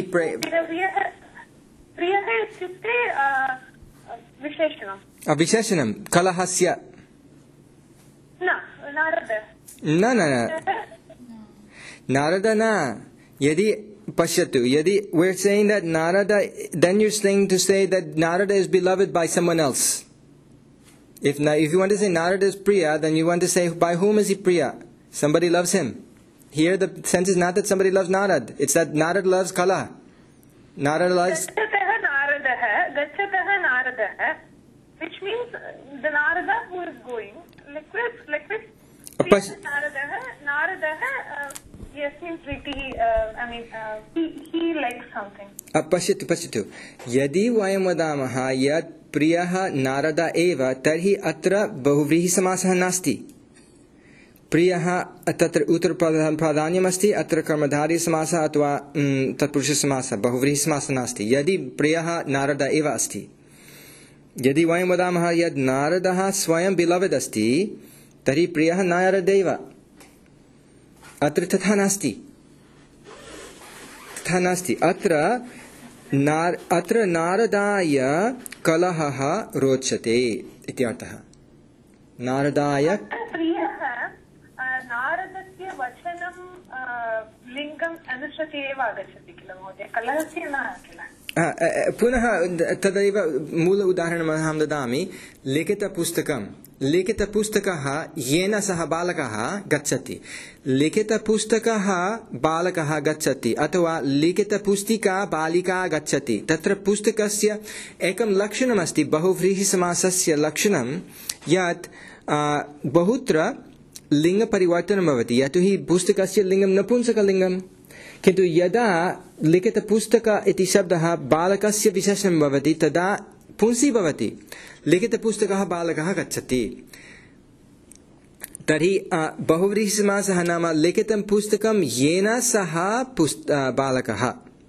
प्रियः इत्युक्ते विशेषणं। विशेषणं कलहस्य न, नारदः। न नारद न। यदि पश्यतु, यदि we're saying that Narada, then you're saying to say that Narada is beloved by someone else. If you want to say Narada is Priya, then you want to say by whom is he Priya? Somebody loves him. Here the sense is not that somebody loves Narad, it's that Narad loves Kala. Narada loves Gachatah Naradah, which means the Narada who is going, like this Naradah, yasmin priti, he likes something. पश्यतु यदि वयं वदामः यत् प्रियः नारद एव, तर्हि अत्र बहुव्रीहि समासः नास्ति। प्रियः तत्र उत्तरप्राधान्यमस्ति, अत्र कर्मधारय समासः अथवा तत्पुरुष समासः, बहुव्रीहि समासः नास्ति। यदि प्रियः नारद एव अस्ति, यदि वयं वदामः यत् नारदः स्वयं बिलवद् अस्ति, तर्हि प्रियः नारदेव। अत्र तथा नास्ति। अत्र नारदाय कलहः रोचते इति अर्थः। नारदाय प्रियः नारदस्य वचनं लिङ्गम् अनुसृत्य एव आगच्छति किल महोदय, कलहस्य न किल। पुनः तदैव मूल उदाहरणम् अहं ददामि। लिखितपुस्तकः येन सह बालकः गच्छति, लिखितपुस्तकः बालकः गच्छति अथवा लिखितपुस्तिका बालिका गच्छति। तत्र पुस्तकस्य एकं लक्षणमस्ति, बहुव्रीहिसमासस्य लक्षणं, यत् बहुत्र लिङ्गपरिवर्तनं भवति। यतोहि पुस्तकस्य लिङ्गं नपुंसकलिङ्गं, किन्तु यदा लिखितपुस्तक इति शब्दः बालकस्य विशेषणं भवति तदा पुंसि भवति। लिखितपुस्तकः बालकः गच्छति, तर्हि बहुव्रीहिसमासः नाम लिखितं पुस्तकं येन सह बालकः,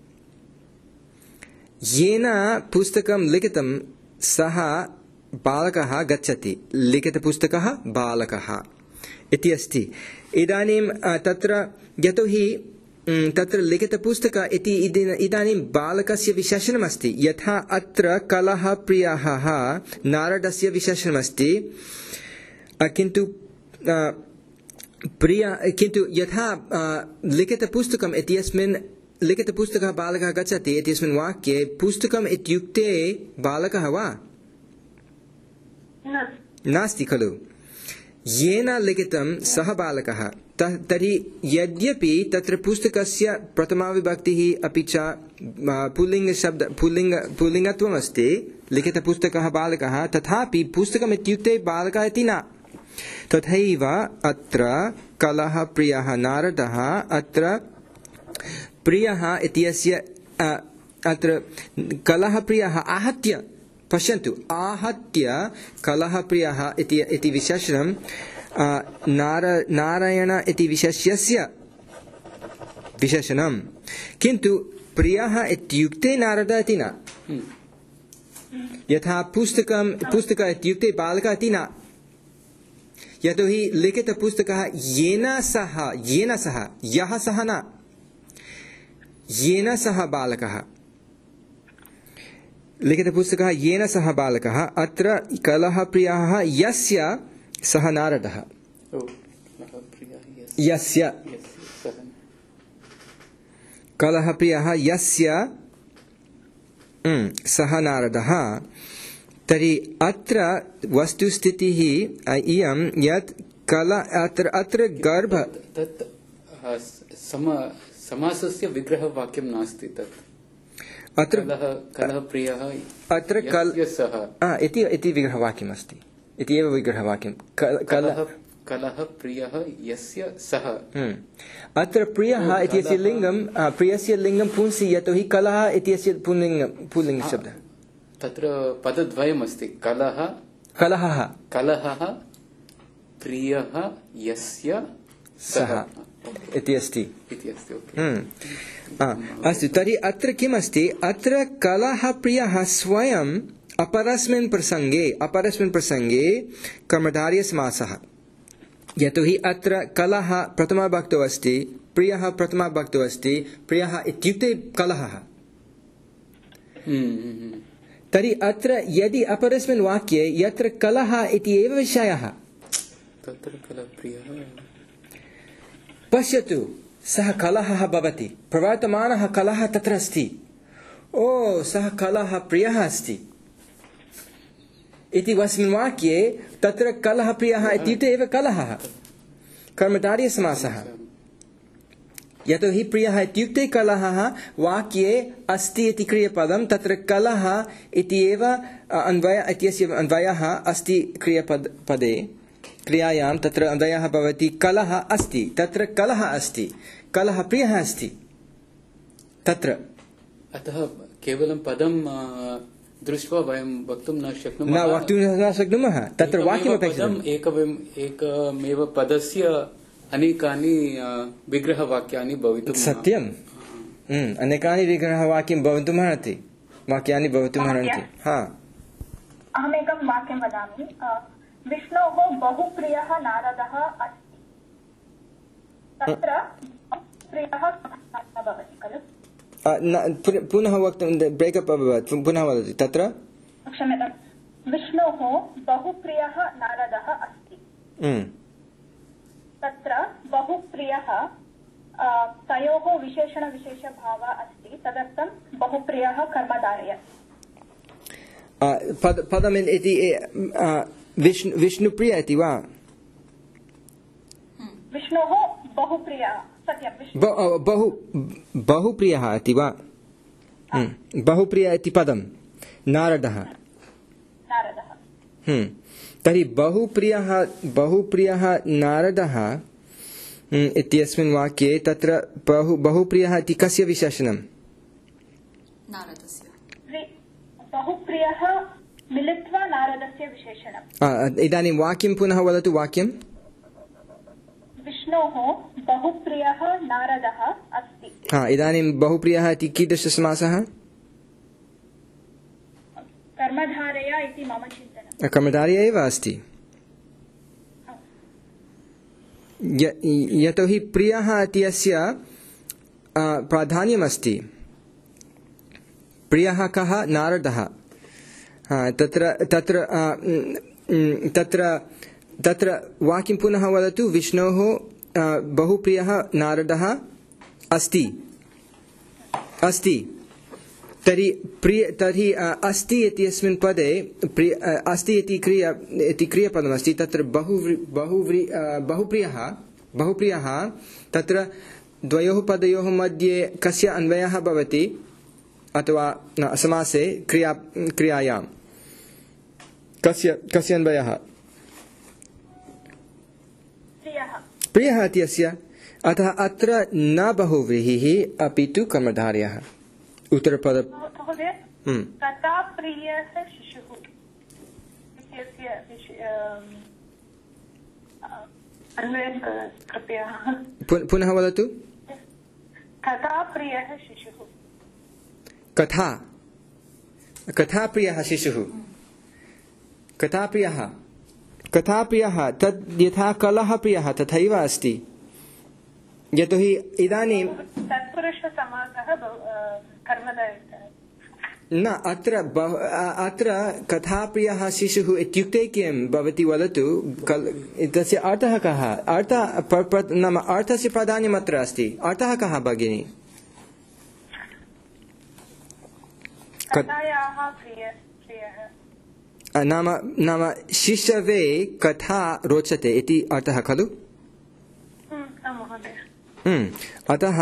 येन पुस्तकं लिखितं सः बालकः गच्छति, लिखितपुस्तकः बालकः इति अस्ति। इदानीं तत्र यतोहि तत्र लिखितपुस्तक इति इदानीं बालकस्य विशेषणमस्ति, यथा अत्र कलह प्रियः नारदस्य विशेषणमस्ति, किन्तु यथा लिखितपुस्तकम् इत्यस्मिन् लिखितपुस्तकः बालकः गच्छति इत्यस्मिन् वाक्ये पुस्तकम् इत्युक्ते बालकः वा? नास्ति खलु। येन लिखितं सः बालकः। तर्हि यद्यपि तत्र पुस्तकस्य प्रथमाविभक्तिः अपि च पुल्लिङ्गत्वम् अस्ति, लिखितपुस्तकः बालकः, तथापि पुस्तकम् इत्युक्ते बालकः इति न। तथैव अत्र कलह प्रियः नारदः, अत्र प्रियः इत्यस्य अत्र कलह प्रियः आहत्य, पश्यन्तु, आहत्य कलह प्रियः इति विशेषणं नारायण इति विशेष्यस्य विशेषणं, किन्तु प्रियः इत्युक्ते नारद इति न। यथा पुस्तक इत्युक्ते बालकः इति न, यतोहि लिखितपुस्तकः येन सह यः सः न, येन सह बालकः, लिखितपुस्तकः येन सह बालकः। अत्र कलह प्रियः यस्य सः नारदः, यस्य कलह प्रियः यस्य सः नारदः। तर्हि अत्र वस्तुस्थितिः इयं यत् अत्र गर्भ तत् समासस्य विग्रहवाक्यं नास्ति। तत् अत्र कलह प्रियः अत्र इति विग्रहवाक्यम् अस्ति, इति एव विग्रहवाक्यं। कलह प्रियः यस्य सः। अत्र प्रियः इत्यस्य लिङ्गं, प्रियस्य लिङ्गं पुंसि, यतोहि कलह इत्यस्य पुल्लिङ्गशब्दः। तत्र पदद्वयमस्ति, कलहः प्रियः यस्य सः इति अस्ति। अस्तु, तर्हि अत्र किम् अस्ति? अत्र कलह प्रियः स्वयं अपरस्मिन् प्रसङ्गे कर्मधारयसमासः। यतोहि अत्र कलह प्रथमाविभक्तौ अस्ति, प्रियः प्रथमाविभक्तौ अस्ति। प्रियः इत्युक्ते कलहः। तर्हि अत्र यदि अपरस्मिन् वाक्ये यत्र कलह इति एव विषयः, तत्र कलहप्रियः पश्यतु, सः कलहः भवति, प्रवर्तमानः कलहः तत्र अस्ति। ओ, सः कलहः प्रियः अस्ति इति अस्मिन् वाक्ये तत्र कलहः प्रियः इत्युक्ते एव कलहः, कर्मधारयसमासः। यतोहि प्रियः इत्युक्ते कलहः वाक्ये अस्ति इति क्रियपदं, तत्र कलह इति एव इत्यस्य अन्वयः अस्ति क्रियपदे, क्रियायां तत्र अन्वयः भवति। कलह अस्ति, तत्र कलह अस्ति, कलह प्रियः अस्ति तत्र। अतः केवलं पदं दृष्ट्वा वयं वक्तुं न शक्नुमः, तत्र वाक्यमपेक्षितम्। एकमेव पदस्य अनेकानि विग्रहवाक्यानि भवितुं सत्यम्, अनेकानि विग्रहवाक्यं भवितुमर्हति, वाक्यानि भवितुमर्हन्ति। अहमेकं वाक्यं वदामि। विष्णोः बहुप्रियः नारदः अस्ति। तत्र प्रियः भवति खलु? पुनः वक्तुं ब्रेकप् अभवत्, पुनः वदति। तत्र क्षम्यतां, विष्णोः बहुप्रियः नारदः अस्ति। तत्र बहुप्रियः तयोः विशेषणविशेषभावः अस्ति, तदर्थं बहुप्रियः कर्मधारय। पदम् इति विष्णुप्रिय इति वा? विष्णोः बहुप्रियः, सत्यं, बहुप्रियः इति वा? बहुप्रिय इति पदं नारदः। तर्हि बहुप्रियः नारदः इत्यस्मिन् वाक्ये तत्र बहुप्रियः इति कस्य विशेषणं? नारदस्य। बहुप्रियः मिलित्वा नारदस्य विशेषणम्। इदानीं वाक्यं पुनः वदतु। वाक्यं विष्णोः बहुप्रियः नारदः अस्ति। इदानीं बहुप्रियः इति कीदृशसमासः? कर्मधारय इति मम चिन्तनं। कर्मधारय एव अस्ति, यतोहि प्रियः इत्यस्य प्राधान्यमस्ति। प्रियः कः? नारदः। तत्र वाक्यं पुनः वदतु। विष्णोः बहुप्रियः नारदः अस्ति। तर्हि अस्ति इत्यस्मिन् पदे अस्ति इति क्रियापदमस्ति। तत्र बहुप्रियः तत्र द्वयोः पदयोः मध्ये कस्य अन्वयः भवति? अथवा समासे क्रियायां कस्य अन्वयः? प्रियः इत्यस्य। अतः अत्र न बहुव्रीहिः अपि तु कर्मधारयः। उत्तरपद तथा प्रियः शिशुः पुनः वदतु। कथा प्रियः शिशुः। कथा प्रियः शिशुः। कथा प्रियः तद् यथा कलह प्रियः तथैव अस्ति। यतोहि इदानीं तत्पुरुषसमासः न अत्र कथा प्रियः शिशुः इत्युक्ते किं भवती वदतु। तस्य अर्थः कः? नाम अर्थस्य प्राधान्यम् अत्र अस्ति। अर्थः कः भगिनी? नाम शिशवे कथा रोचते इति अर्थः खलु? अतः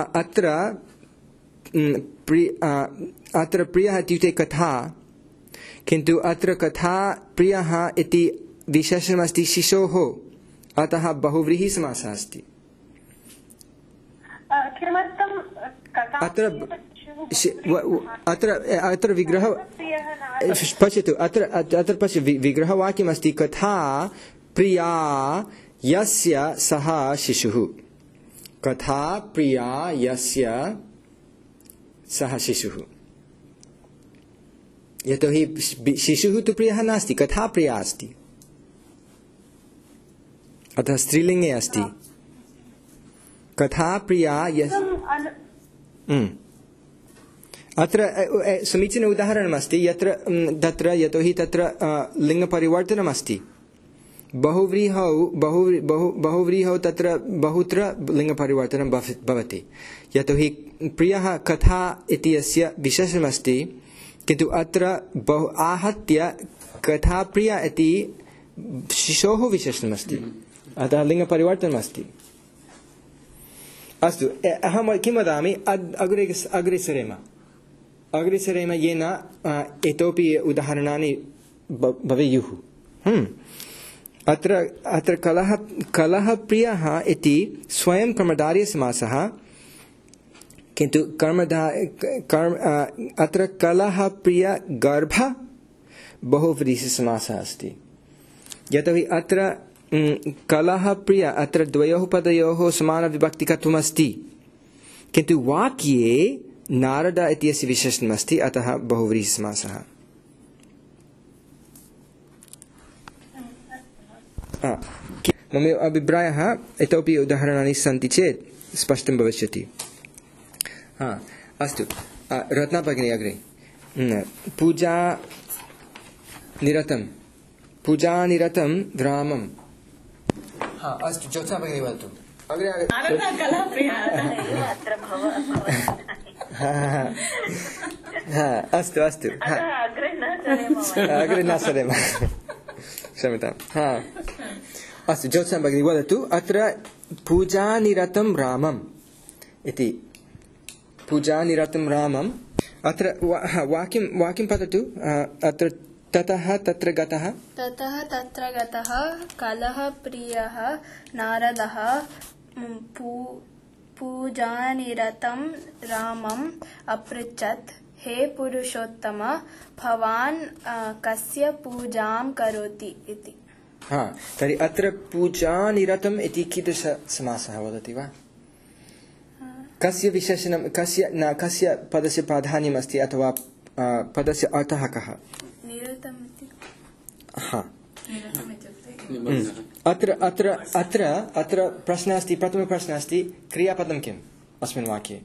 अत्र प्रियः इत्युक्ते कथा, किन्तु अत्र कथा प्रियः इति विशेषणमस्ति शिशोः, अतः बहुव्रीहि समासः अस्ति। अत्र विग्रह पश्यतु। अत्र पश्य विग्रहवाक्यमस्ति कथा प्रिया यस्य सः शिशुः कथा प्रिया यस्य सः शिशुः यतोहि शिशुः तु प्रियः नास्ति कथा प्रिया अस्ति अतः स्त्रीलिङ्गे अस्ति कथा प्रिया अत्र समीचीन उदाहरणमस्ति यत्र तत्र यतोहि तत्र लिङ्गपरिवर्तनमस्ति बहुव्रीहौ तत्र बहुत्र लिङ्गपरिवर्तनं भवति यतोहि प्रियः कथा इति अस्य विशेषणमस्ति किन्तु अत्र बहु आहत्य कथा प्रिया इति शिशोः विशेषणमस्ति अतः लिङ्गपरिवर्तनमस्ति अस्तु अहं किं वदामि अग्रे सरेम येन इतोपि उदाहरणानि भवेयुः अत्र कलह प्रियः इति स्वयं कर्मधारयसमासः किन्तु अत्र कलह प्रिय गर्भ बहुव्रीहिसमासः अस्ति यतोहि अत्र कलह प्रिय अत्र द्वयोः पदयोः समानविभक्तिकत्वमस्ति किन्तु वाक्ये नारद इत्यस्य विशेषणमस्ति अतः बहुव्रीहिसमासः मम अभिप्रायः इतोपि उदाहरणानि सन्ति चेत् स्पष्टं भविष्यति अस्तु रत्ना भगिनी अग्रे पूजानिरतं रामं अस्तु ज्योत्स्ना भगिनी वदतु अग्रे अस्तु अग्रे न सरेम क्षम्यताम् अस्तु ज्योत्स्ना भगिनी वदतु अत्र पूजानिरतं रामम् इति पूजानिरतं रामम् अत्र वाक्यं पठतु अत्र ततः तत्र गतः कलह प्रियः नारदः पूजानिरतं रामम् अपृच्छत् हे पुरुषोत्तम भवान् कस्य पूजां करोति इति तर्हि अत्र पूजानिरतम् इति कीदृशसमासः वदति वा कस्य विशेषणं कस्य पदस्य प्राधान्यम् अस्ति अथवा पदस्य अर्थः कः अत्र प्रश्नः अस्ति प्रथमप्रश्नः अस्ति क्रियापदं किम् अस्मिन् वाक्ये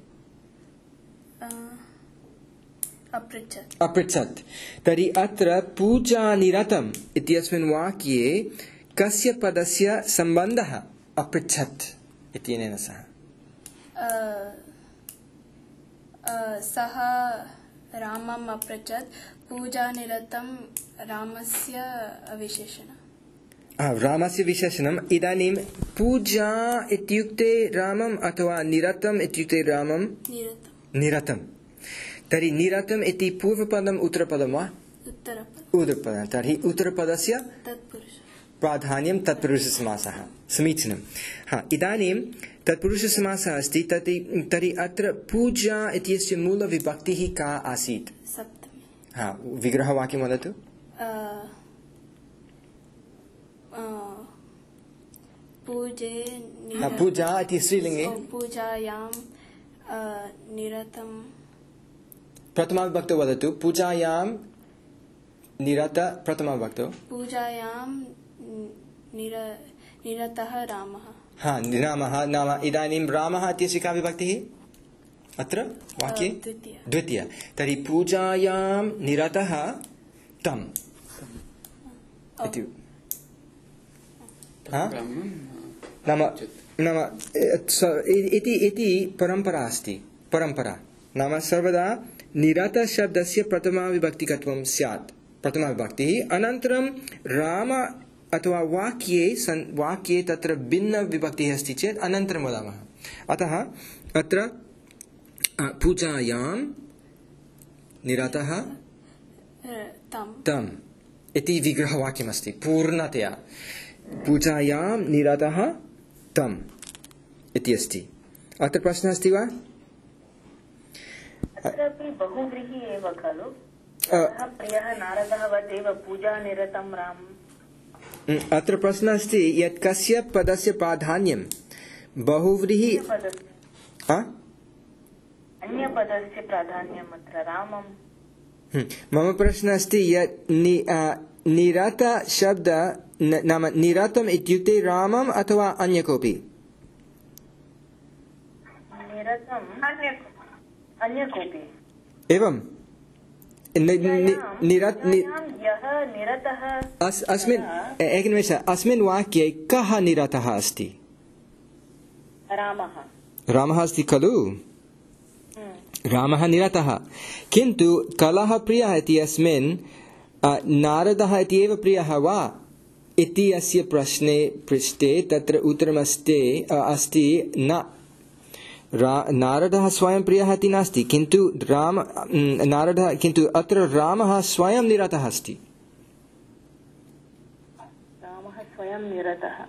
अपृच्छत् तर्हि अत्र पूजानिरतम् इत्यस्मिन् वाक्ये कस्य पदस्य सम्बन्धः अपृच्छत् इत्यनेन सह सः रामम् अपृच्छत् पूजानिरतं रामस्य विशेषणम् इदानीं पूजा इत्युक्ते रामम् अथवा निरतम् इत्युक्ते रामं निरतम् तर्हि निरतम् इति पूर्वपदम् उत्तरपदं वा उत्तरपदं तर्हि उत्तरपदस्य प्राधान्यं तत्पुरुषसमासः समीचीनम् इदानीं तत्पुरुषसमासः अस्ति तर्हि अत्र पूजा इत्यस्य मूलविभक्तिः का आसीत् विग्रहवाक्यं वदतु पूजा इति स्त्रीलिङ्गे पूजायां निरतं प्रथमाविभक्तौ वदतु पूजायां निरत प्रथमाविभक्तौ पूजायां निरतः रामः रामः नाम इदानीं रामः इत्यस्य का विभक्तिः अत्र वाक्ये द्वितीया तर्हि पूजायां निरतः तम् इति नाम इति परम्परा अस्ति परम्परा नाम सर्वदा निरतशब्दस्य प्रथमाविभक्तिकत्वं स्यात् प्रथमाविभक्तिः अनन्तरं राम अथवा वाक्ये तत्र भिन्नविभक्तिः अस्ति चेत् अनन्तरं वदामः अतः अत्र पूजायां निरतः तम् इति विग्रहवाक्यमस्ति पूर्णतया पूजायां निरतः तम् इति अस्ति अत्र प्रश्नः अस्ति वा अत्रापि बहुव्रीहि एव खलु प्रियः नारदः वदेव पूजानिरतं रामम् अत्र प्रश्नः अस्ति यत् कस्य पदस्य प्राधान्यं बहुव्रीहि अन्यपदस्य प्राधान्यम् अत्र रामं। मम प्रश्नः अस्ति यत् निरत शब्द नाम निरतम् इत्युक्ते रामम् अथवा अन्य कोऽपि? निरतम् अन्य कोऽपि। एवं अस्मिन् वाक्ये कः निरतः अस्ति? रामः अस्ति खलु? रामः निरतः, किन्तु कलह प्रियः इति अस्मिन् नारदः इति एव प्रियः वा इति अस्य प्रश्ने पृष्टे तत्र उत्तरमस्ति न। नारदः स्वयं प्रियः इति नास्ति, किन्तु नारदः किन्तु अत्र रामः स्वयं निरतः अस्ति। रामः स्वयं निरतः।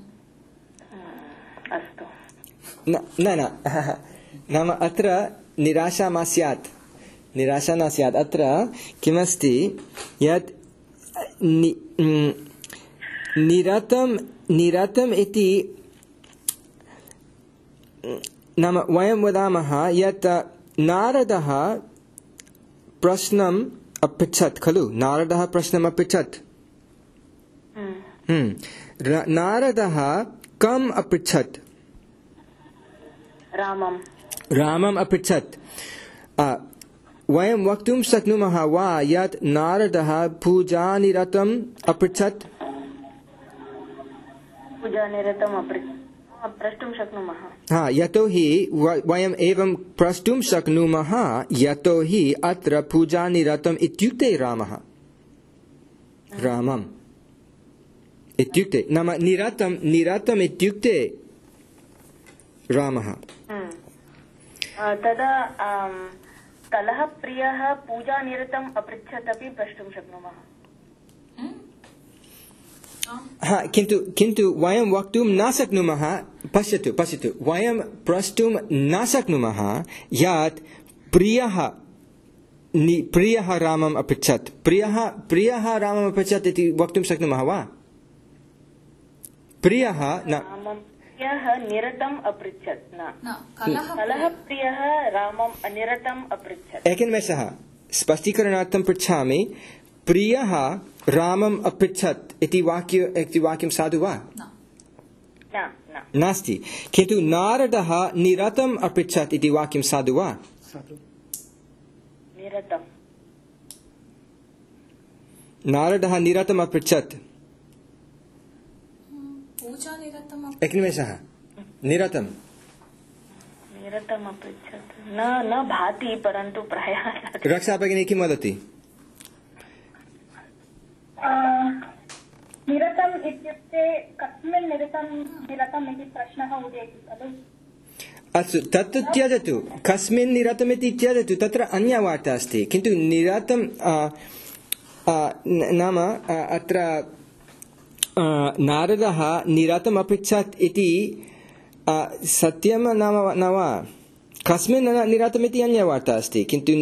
अस्तु। न नाम अत्र निराशा मा स्यात्, निराशा न स्यात्। अत्र किमस्ति यत् निरतम् इति नाम वयं वदामः यत् नारदः प्रश्नम् अपृच्छत् खलु, नारदः प्रश्नम् अपृच्छत्। नारदः कम् अपृच्छत्? रामम् अपृच्छत्। वयं वक्तुं शक्नुमः वा यत् नारदः पूजानिरतम् अपृच्छत्? प्रष्टुं शक्नुमः। यतोहि वयम् एवं प्रष्टुं शक्नुमः यतोहि अत्र पूजानिरतम् इत्युक्ते रामम् इत्युक्ते नाम निरतम् इत्युक्ते रामः। तदा कलह प्रियः पूजानिरतम् अपृच्छत् अपि प्रष्टुं शक्नुमः। किन्तु वयं वक्तुं न शक्नुमः। पश्यतु वयं प्रष्टुं न शक्नुमः यत् प्रियः रामम् अपृच्छत्, प्रियः रामम् अपृच्छत् इति वक्तुं शक्नुमः वा? प्रियः निरतम् अपृच्छत् न, कलह प्रियः रामम् अनिरतम् अपृच्छत्। एकनिमेषः, स्पष्टीकरणार्थं पृच्छामि। प्रियः रामम् अपृच्छत् इति वाक्यं साधु वा? नास्ति। किन्तु नारदः निरतम् अपृच्छत् इति वाक्यं साधु वा? नारदः निरतम् अपृच्छत्। एकनिमेषः, निरतम् अपृच्छत् न भाति, परन्तु प्रायः। रक्षा भगिनी किं वदति? निरतम् इत्युक्ते कस्मिन् निरतम् इति प्रश्नः उदेति खलु। अस्तु, तत् त्यजतु। कस्मिन् निरतम् इति त्यजतु, तत्र अन्या वार्ता अस्ति। किन्तु निरतं नाम अत्र नारदः निरतम् अपृच्छत् इति सत्यं न वा? कस्मिन् निरतम् इति अन्या वार्ता अस्ति। किन्तु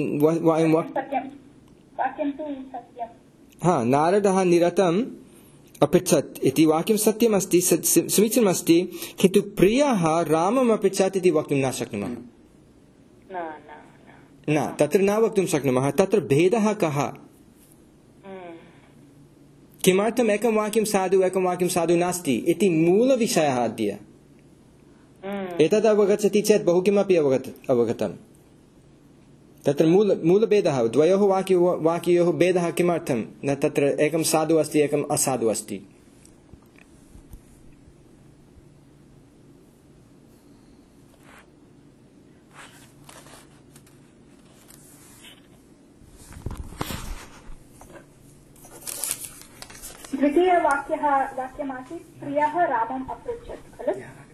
नारदः निरतम् अपृच्छत् इति वाक्यं सत्यमस्ति, समीचीनमस्ति। किन्तु प्रियः रामम् अपृच्छत् इति वक्तुं न शक्नुमः। न, तत्र न वक्तुं शक्नुमः। तत्र भेदः कः? किमर्थम् एकं वाक्यं साधु नास्ति इति मूलविषयः अद्य। एतद् अवगच्छति चेत् बहु किमपि अवगतम्। तत्र मूलभेदः, द्वयोः वाक्ययोः भेदः किमर्थं? न तत्र एकं साधु अस्ति, एकम् असाधु अस्ति। वाक्यमासीत् प्रियः रामम् अपृच्छत् खलु?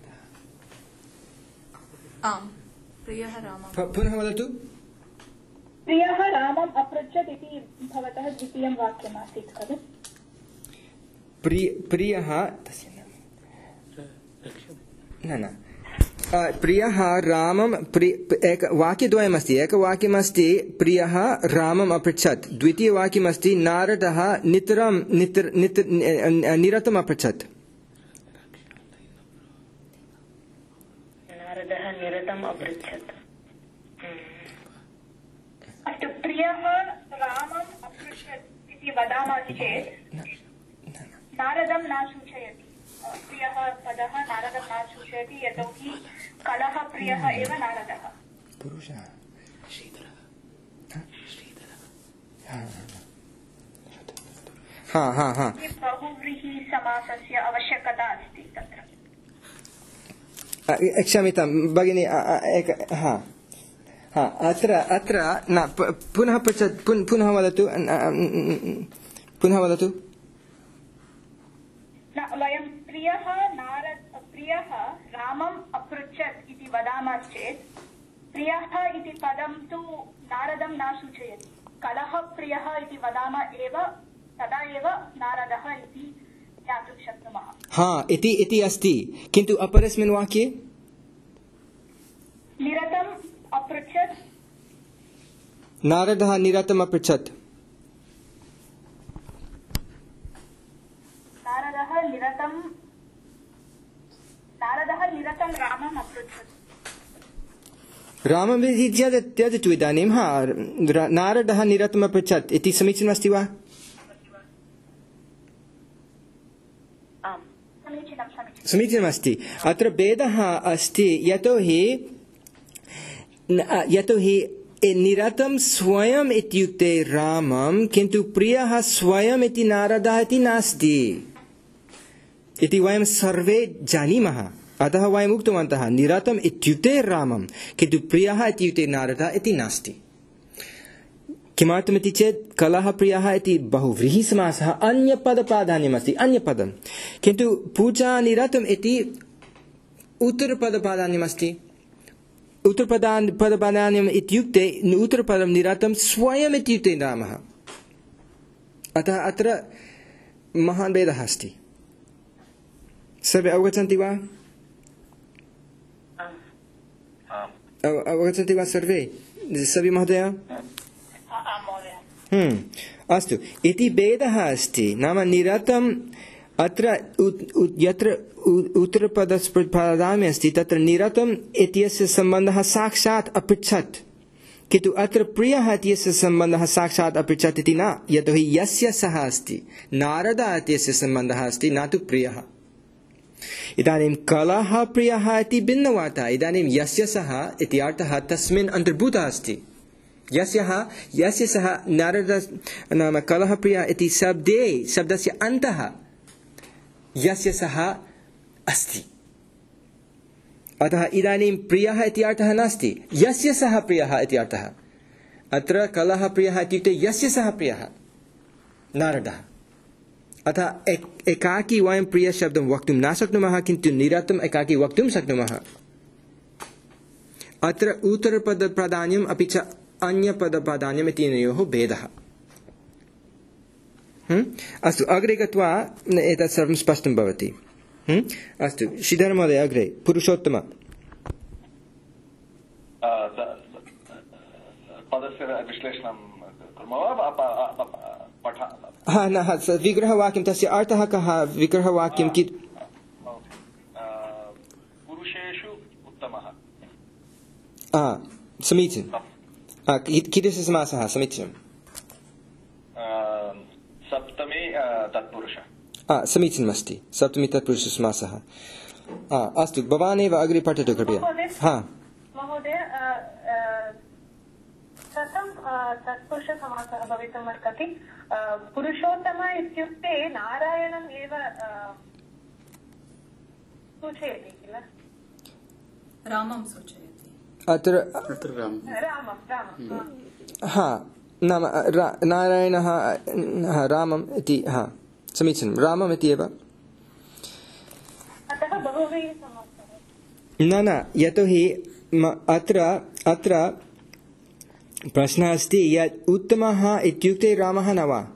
आम्, प्रियः रामम्। पुनः वदतु। प्रियः रामम् अपृच्छत् इति भवतः द्वितीयं वाक्यमासीत् खलु? प्रियः न प्रियः रामं वाक्यद्वयमस्ति एकवाक्यमस्ति प्रियः रामम् अपृच्छत् द्वितीयवाक्यमस्ति नारदः निरतम् अपृच्छत् प्रियः रामम् अपृच्छत् इति वदामः चेत् नारदं न सूचयति प्रियः पदः नारदं न सूचयति यतोहि कलः प्रियः एव नारदः पुरुषः बहुव्रीहि समासस्य आवश्यकता अस्ति तत्र क्षम्यतां भगिनी अत्र न पुनः पृच्छत् पुनः वदतु वयं प्रियः रामम् अपृच्छत् इति वदामः चेत् प्रियः इति पदं तु नारदं न सूचयति कलः प्रियः इति वदामः एव तदा एव नारदः इति ज्ञातुं शक्नुमः इति अस्ति किन्तु अपरस्मिन् वाक्ये निरतम् अपृच्छत् नारदः निरतम् अपृच्छत् नारदः निरतं रामम् अपृच्छत् रामम् इति त्यजतु इदानीं नारदः निरतम् अपृच्छत् इति समीचीनमस्ति वा समीचीनमस्ति अत्र भेदः अस्ति यतोहि निरतं स्वयम् इत्युक्ते रामं किन्तु प्रियः स्वयम् इति नारदः इति नास्ति इति वयं सर्वे जानीमः अतः वयम् उक्तवन्तः निरतम् इत्युक्ते रामं किन्तु प्रियः इत्युक्ते नारदः इति नास्ति किमर्थमिति चेत् कलः प्रियः इति बहुव्रीहि समासः अन्यपदप्राधान्यमस्ति अन्यपदं किन्तु पूजा निरतम् इति उत्तरपदप्राधान्यमस्ति उत्तरपदप्राधान्यम् इत्युक्ते उत्तरपदं निरतं स्वयम् इत्युक्ते रामः अतः अत्र महान् भेदः अस्ति सर्वे अवगच्छन्ति वा अवगच्छन्ति वा सर्वे सवि महोदय अस्तु इति भेदः अस्ति नाम निरतम् अत्र यत्र उत्तरपदप्राधान्यम् अस्ति तत्र निरतम् इत्यस्य सम्बन्धः साक्षात् अपृच्छत् किन्तु अत्र प्रियः इत्यस्य सम्बन्धः साक्षात् अपृच्छत् इति न यतोहि यस्य सः अस्ति नारदः इत्यस्य सम्बन्धः अस्ति न तु प्रियः इदानीं कलः प्रियः इति भिन्नवार्ता इदानीं यस्य सः इति अर्थः तस्मिन् अन्तर्भूतः अस्ति यस्य सः नारदः नाम कलः प्रियः इति शब्दस्य अन्तः यस्य सः अस्ति अतः इदानीं प्रियः इति अर्थः नास्ति यस्य सः प्रियः इति अर्थः अत्र कलः प्रियः इत्युक्ते यस्य सः प्रियः नारदः अतः एकाकी वयं प्रियशब्दं वक्तुं न शक्नुमः किन्तु निरतम् एकाकी वक्तुं शक्नुमः अत्र उत्तरपदप्राधान्यम् अपि च अन्यपदप्राधान्यम् इत्यनयोः भेदः अस्तु अग्रे गत्वा एतत् सर्वं स्पष्टं भवति अस्तु श्रीधर महोदय अग्रे पुरुषोत्तम पदस्य विश्लेषणं कुर्मः वा विग्रहवाक्यं तस्य अर्थः कः विग्रहवाक्यं पुरुषेषु उत्तमः समीचीनं कीदृशसमासः समीचीनं सप्तमी तत्पुरुषः समीचीनमस्ति सप्तमी तत्पुरुषसमासः अस्तु भवान् एव अग्रे पठतु कृपया महोदय कथं तत्पुरुषसमासः भवितुम् अर्हति पुरुषोत्तम इत्युक्ते नारायणम् एव सूचयति किल रामं सूचयति अत्र नाम नारायणः रामम् इति समीचीनं रामम् इति एव अतः बहुव्रीहि समासः न यतोहि अत्र प्रश्नः अस्ति यत् उत्तमः इत्युक्ते रामः न वा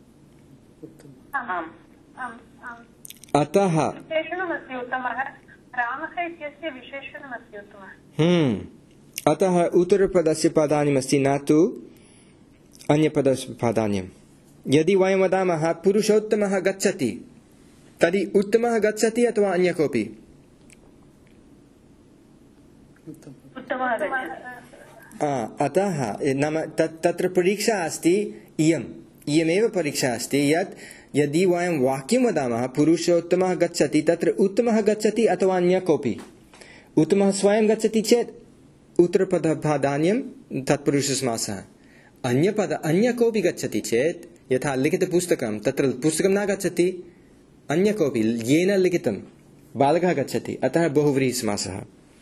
अतः रामः इत्यस्य विशेषणमस्ति उत्तमः। अतः उत्तरपदस्य प्राधान्यमस्ति न तु अन्यपदस्य प्राधान्यं। यदि वयं वदामः पुरुषोत्तमः गच्छति तर्हि उत्तमः गच्छति अथवा अन्य कोऽपि? अतः नाम तत्र परीक्षा अस्ति, इयमेव परीक्षा अस्ति यत् यदि वयं वाक्यं वदामः पुरुषोत्तमः गच्छति तत्र उत्तमः गच्छति अथवा अन्य कोऽपि। उत्तमः स्वयं गच्छति चेत् उत्तरपदप्राधान्यं तत्पुरुषसमासः। अन्य कोऽपि गच्छति चेत् यथा लिखितपुस्तकं तत्र पुस्तकं न गच्छति, अन्य कोऽपि येन लिखितं बालकः गच्छति, अतः बहुव्रीहिसमासः।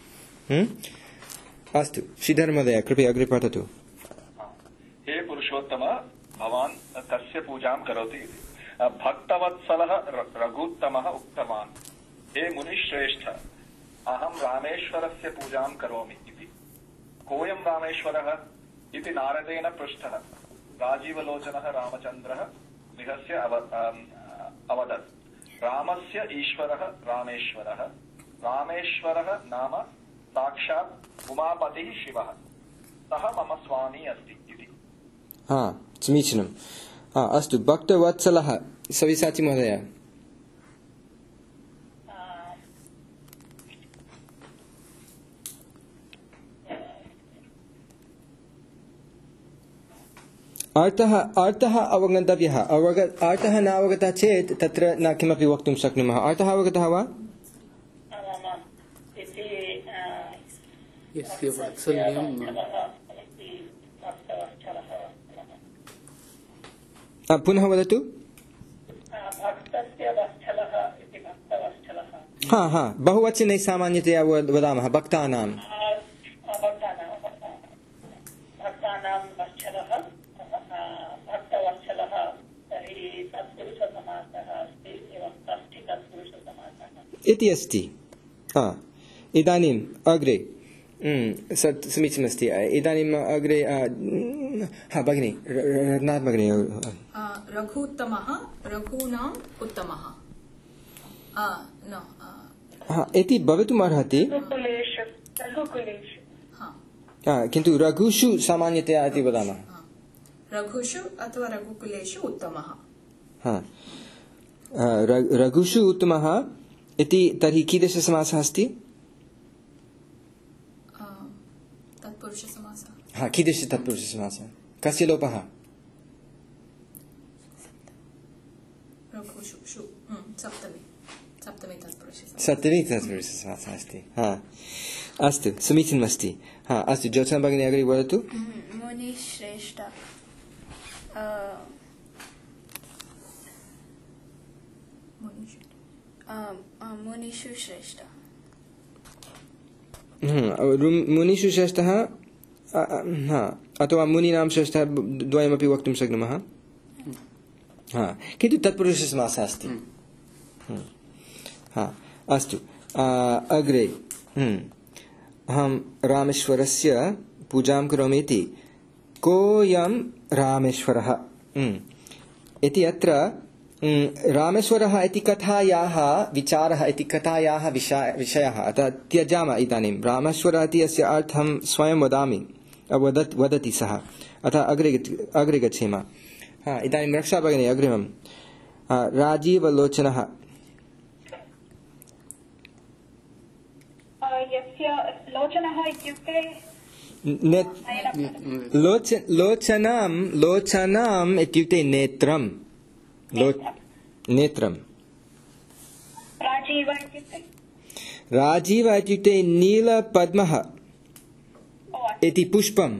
अस्तु, श्रीधर महोदय कृपया अग्रे पठतु। हे पुरुषोत्तम, भवान् कस्य पूजां करोति? भक्तवत्सलः रघुत्तमः उक्तवान्, हे मुनिश्रेष्ठ, अहं रामेश्वरस्य पूजां करोमि इति। कोऽयं रामेश्वरः इति नारदेन पृष्टः। राजीवलोचनः रामचन्द्रः गृहस्य अवदत्, रामस्य ईश्वरः रामेश्वरः। रामेश्वरः नाम साक्षात् उमापतिः शिवः, सः मम स्वामी अस्ति इति। समीचीनम्। अस्तु, भक्तवत्सलः सविसाची महोदय। अर्थः अवगन्तव्यः। अर्थः न अवगतः चेत् तत्र न किमपि वक्तुं शक्नुमः। अर्थः अवगतः वा? पुनः वदतु। बहुवचने सामान्यतया वदामः भक्तानां। इति अस्ति। इदानीम् अग्रे समीचीनमस्ति। इदानीम् अग्रे भगिनी रत्नाथ भगिनी। रघुत्तमः रघूनाम् उत्तमः इति भवितुम् अर्हति, किन्तु रघुषु सामान्यतया इति वदामः। रघुषु अथवा रघुकुलेषु उत्तमः। रघुषु उत्तमः इति तर्हि कीदृशसमासः अस्ति? तत्पुरुषसमासः। कीदृश तत्पुरुषसमासः? कस्य लोपः? सप्तमी तत्पुरुषसमासः अस्ति। अस्तु, समीचीनमस्ति। अस्तु, ज्योत्सना भगिनी अग्रे वदतु। मुनिश्रेष्ठ मुनिषु श्रेष्ठ। मुनिषु श्रेष्ठः अथवा मुनीनां श्रेष्ठः द्वयमपि वक्तुं शक्नुमः। किन्तु तत्पुरुषसमासः अस्ति। अस्तु, अग्रे अहं रामेश्वरस्य पूजां करोमि इति। कोऽयं रामेश्वरः इति अत्र रामेश्वरः इति कथायाः विचारः इति कथायाः विषयः। अतः त्यजामः इदानीं। रामेश्वरः इति अस्य अर्थं स्वयं वदति सः। अतः अग्रे गच्छेम। इदानीं रक्षा भगिनी अग्रिमं। राजीवलोचनः। यस्य लोचनः इत्युक्ते लोचनम् इत्युक्ते नेत्रं। नेत्रं। राजीव इत्युक्ते नीलपद्मः इति पुष्पम्।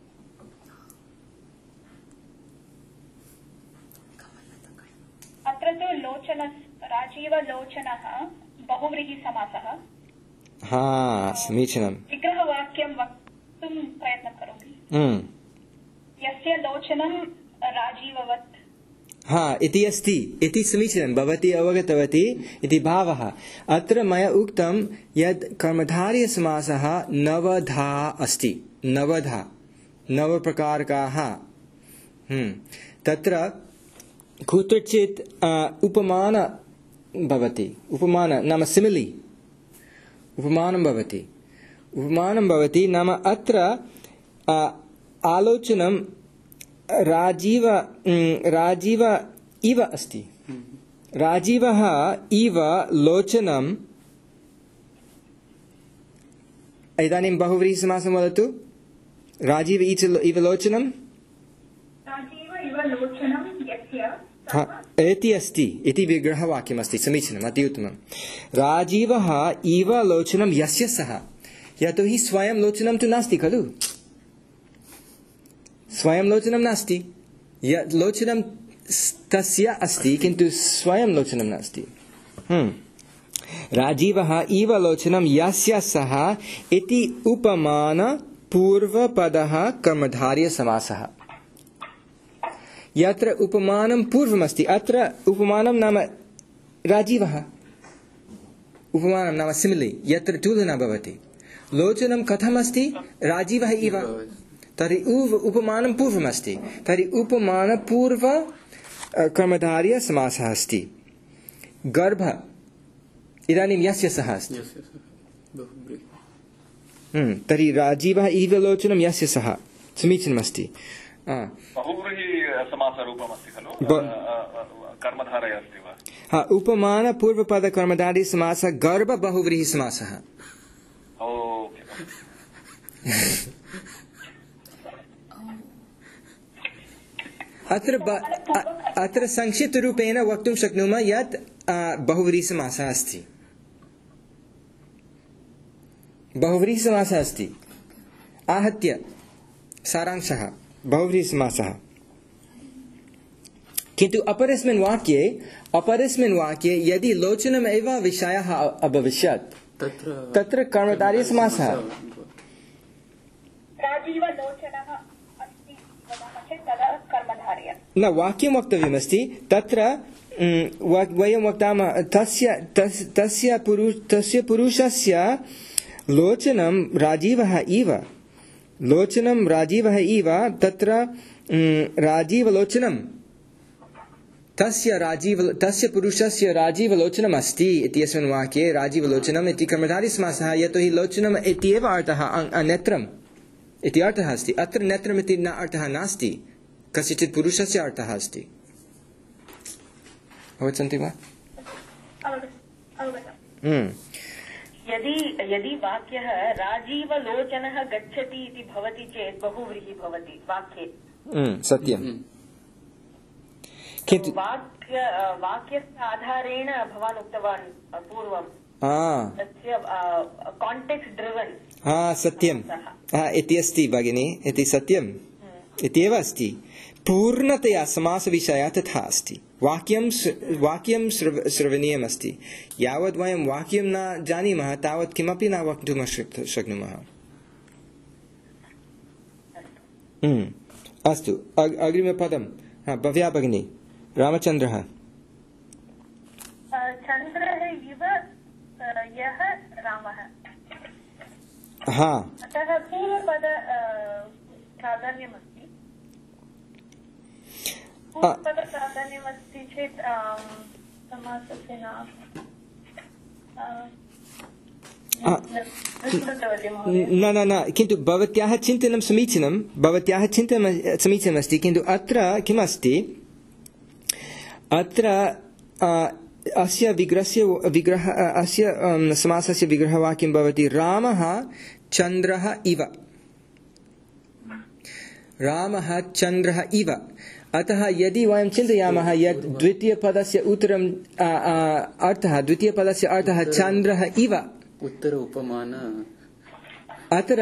अत्र तु राजीवलोचनः बहुव्रीहिसमासः। समीचीनं। विग्रहवाक्यं वक्तुं प्रयत्नं करोमि। यस्य लोचनं राजीववत् इति अस्ति इति समीचीनं। भवती अवगतवती इति भावः। अत्र मया उक्तं यत् कर्मधारयसमासः नवधा अस्ति। नवप्रकारकाः। तत्र कुत्रचित् उपमान भवति। उपमान नाम सिमिलि। उपमानं भवति। उपमानं भवति नाम अत्र आलोचनं राजीव इव अस्ति। राजीवः इव लोचनम्, इदानीं बहुव्रीहिसमासं वदतु। राजीव इव लोचनं, राजीव इव लोचनं यस्य इति अस्ति, इति विग्रहवाक्यमस्ति। समीचीनम्, अति उत्तमं। राजीवः इव लोचनं यस्य सः, यतोहि स्वयं लोचनं तु नास्ति खलु, स्वयं लोचनं नास्ति, लोचनं तस्य अस्ति किन्तु स्वयं लोचनं नास्ति। राजीवः इव लोचनं यस्य सः इति उपमान पूर्वपदः कर्मधारयसमासः। यत्र उपमानं पूर्वमस्ति अत्र उपमानं नाम राजीवः, उपमानं नाम सिमिलि, यत्र तुलना भवति। लोचनं कथमस्ति, राजीवः इव, तर्हि उपमानं पूर्वमस्ति, तर्हि उपमानपूर्व कर्मधारयसमासः अस्ति। गर्भ इदानीं यस्य सः अस्ति, तर्हि राजीवः इव लोचनं यस्य सः, समीचीनमस्ति। बहुव्रीहिसमासरूपमस्ति खलु, कर्मधारय अस्ति वा? हा, उपमानपूर्वपदकर्मधारयसमासः गर्भ बहुव्रीहिसमासः। अत्र संक्षिप्तरूपेण वक्तुं शक्नुमः यत् बहुव्रीहिसमासः अस्ति। बहुव्रीहिसमासः अस्ति, आहत्य सारांशः बहुव्रीहिसमासः। किन्तु अपरस्मिन् वाक्ये यदि लोचनमेव विषयः अभविष्यत् तत्र कर्मधारयसमासः। न, वाक्यं वक्तव्यमस्ति। तत्र वयं वक्तामः तस्य पुरुषस्य लोचनं राजीवः इव, लोचनं राजीवः इव, तत्र राजीवलोचनं तस्य पुरुषस्य राजीवलोचनम् अस्ति इत्यस्मिन् वाक्ये राजीवलोचनम् इति कर्मधारयसमासः, यतोहि लोचनम् इत्येव अर्थः, नेत्रम् इति अर्थः अस्ति। अत्र नेत्रम् इति अर्थः नास्ति, कस्यचित् पुरुषस्य अर्थः अस्ति। अवगच्छन्ति वा? यदि वाक्यः राजीवलोचनः गच्छति इति भवति चेत् बहुव्रीहि भवति वाक्ये। सत्यम्। किन्तु वाक्यस्य आधारेण भवान् उक्तवान् पूर्वं तस्य काण्टेक्स्ट् ड्रिवन्। सत्यम् इति अस्ति भगिनी, इति सत्यम् इत्येव अस्ति। पूर्णतया समासविषयः तथा अस्ति। वाक्यं श्रवणीयमस्ति। यावत् वयं वाक्यं न जानीमः तावत् किमपि न वक्तुं शक्नुमः। अस्तु, अग्रिमपदं भव्या भगिनी। रामचन्द्रः। चन्द्रः इव यः रामः। अतः पूर्वपद प्राधान्यमस्ति। पूर्वपदप्राधान्यमस्ति चेत् समासस्य न, किन्तु भवत्याः चिन्तनं समीचीनमस्ति। किन्तु अत्र किमस्ति, अत्र अस्य समासस्य विग्रहवाक्यं भवति रामः चन्द्रः इव। रामः चन्द्रः इव। अतः यदि वयं चिन्तयामः यत् द्वितीयपदस्य उत्तरम् अर्थः, द्वितीयपदस्य अर्थः चन्द्रः इव, उत्तर उपमान अत्र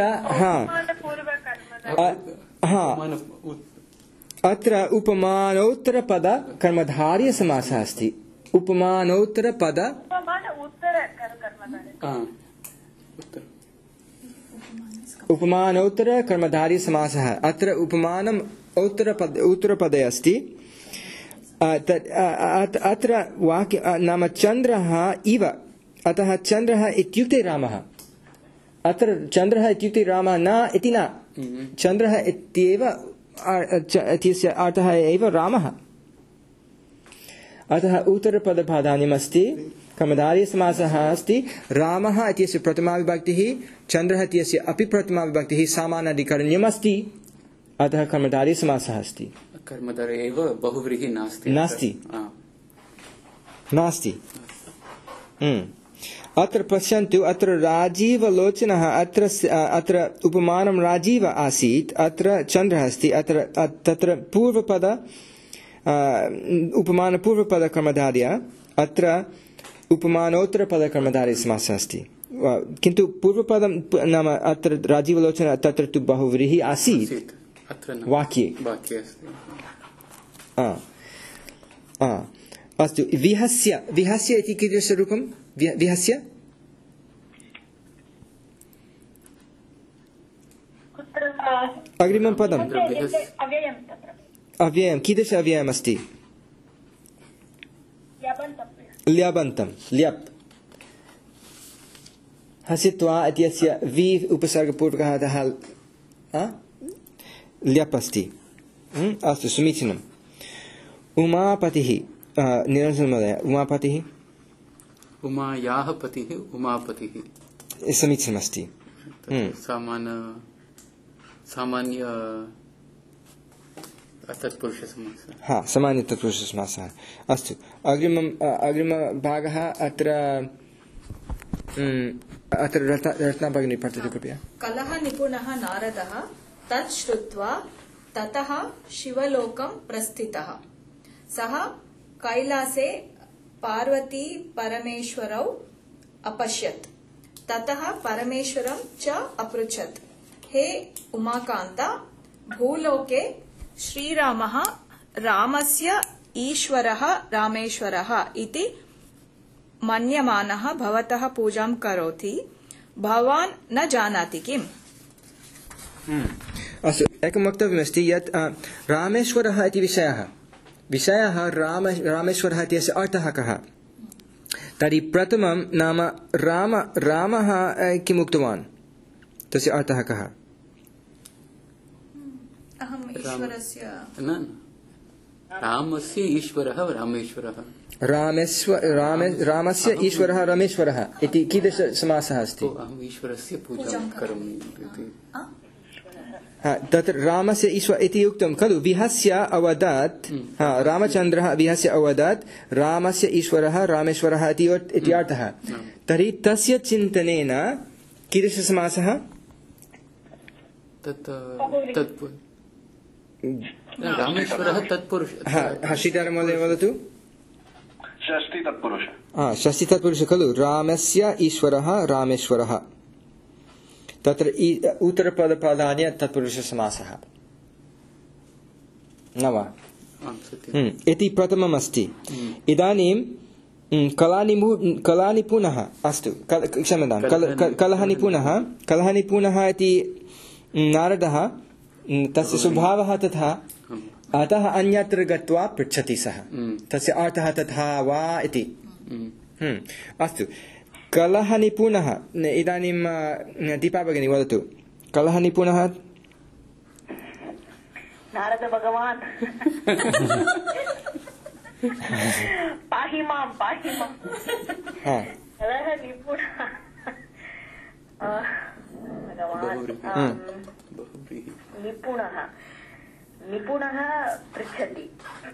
अत्र उपमानोत्तरपद कर्मधारयसमासः अस्ति। उपमानोत्तरपद उपमानोत्तरकर्मधारयसमासः। अत्र उपमानम् उत्तरपदे अस्ति। अत्र वाक्य नाम चन्द्रः इव। अतः चन्द्रः इत्युक्ते रामः। अत्र चन्द्रः इत्युक्ते रामः न इति न, चन्द्रः इत्येव इत्यस्य अर्थः एव रामः। अतः उत्तरपदप्राधान्यमस्ति। कर्मधारयसमासः अस्ति रामः इत्यस्य प्रथमा विभक्तिः चन्द्रः इत्यस्य अपि प्रथमा विभक्तिः सामानाधिकरण्यम् अस्ति अतः कर्मधारयसमासः अस्ति कर्मधारय एव बहुव्रीहि नास्ति अत्र पश्यन्तु अत्र राजीवलोचनः अत्र उपमानं राजीव आसीत् अत्र चन्द्रः अस्ति अत्र तत्र पूर्वपद उपमानपूर्वपदकर्मधारय अत्र उपमानोत्तरपदकर्मधारयसमासः अस्ति किन्तु पूर्वपदं नाम अत्र राजीवलोचनः तत्र तु बहुव्रीहि आसीत् वाक्ये अस्तु विहस्य इति कीदृशरूपं विहस्य अग्रिमं पदम् अव्ययं कीदृश अव्ययमस्ति ल्यबन्तं ल्यप् हसित्वा इत्यस्य वि उपसर्गपूर्वकः अतः ल्यप् अस्ति अस्तु समीचीनम् उमापतिः निरञ्जन महोदय उमापतिः उमायाः पतिः उमापतिः समीचीनमस्ति सामान्य तत्पुरुषसमासः सामान्य तत्पुरुषसमासः अस्तु अग्रिमभागः अत्र रत्ना भगिनी पठतु कृपया कलह निपुणः नारदः तत् श्रुत्वा ततः शिवलोकं प्रस्थितः सः कैलासे पार्वती परमेश्वरौ अपश्यत् ततः परमेश्वरं च अपृच्छत् हे उमाकान्त भूलोके श्रीरामः रामस्य ईश्वरः रामेश्वरः इति मन्यमानः भवतः पूजां करोति भवान् न जानाति किम् अस्तु एकं वक्तव्यमस्ति यत् रामेश्वरः इति विषयः रामेश्वरः इत्यस्य अर्थः कः तर्हि प्रथमं नाम रामः किम् उक्तवान् तस्य अर्थः कः अहम् ईश्वरस्य रामस्य ईश्वरः रामेश्वरः रामस्य ईश्वरः रमेश्वरः इति कीदृशसमासः अस्ति अहम् ईश्वरस्य पूजां करोमि तत्र रामस्य ईश्वर इति उक्तं खलु विहस्य अवदत् रामचन्द्रः विहस्य अवदत् रामस्य ईश्वरः रामेश्वरः इति अर्थः तर्हि तस्य चिन्तनेन कीदृशसमासः रामेश्वरः तत्पुरुषः श्रीधरमहोदय वदतु षष्ठी तत्पुरुष खलु रामस्य ईश्वरः रामेश्वरः तत्र उत्तरपदप्राधान्य तत्पुरुषसमासः न वा इति प्रथमम् अस्ति इदानीं कलानिपुणः अस्तु क्षम्यतां कलहनिपुणः इति नारदः तस्य स्वभावः तथा अतः अन्यत्र गत्वा पृच्छति सः तस्य अर्थः तथा वा इति अस्तु कलहनिपुणः इदानीं दीपा भगिनी वदतु कलहनिपुणः नारद भगवान् पाहि मां कलहनिपुणः भगवान् निपुणः पृच्छति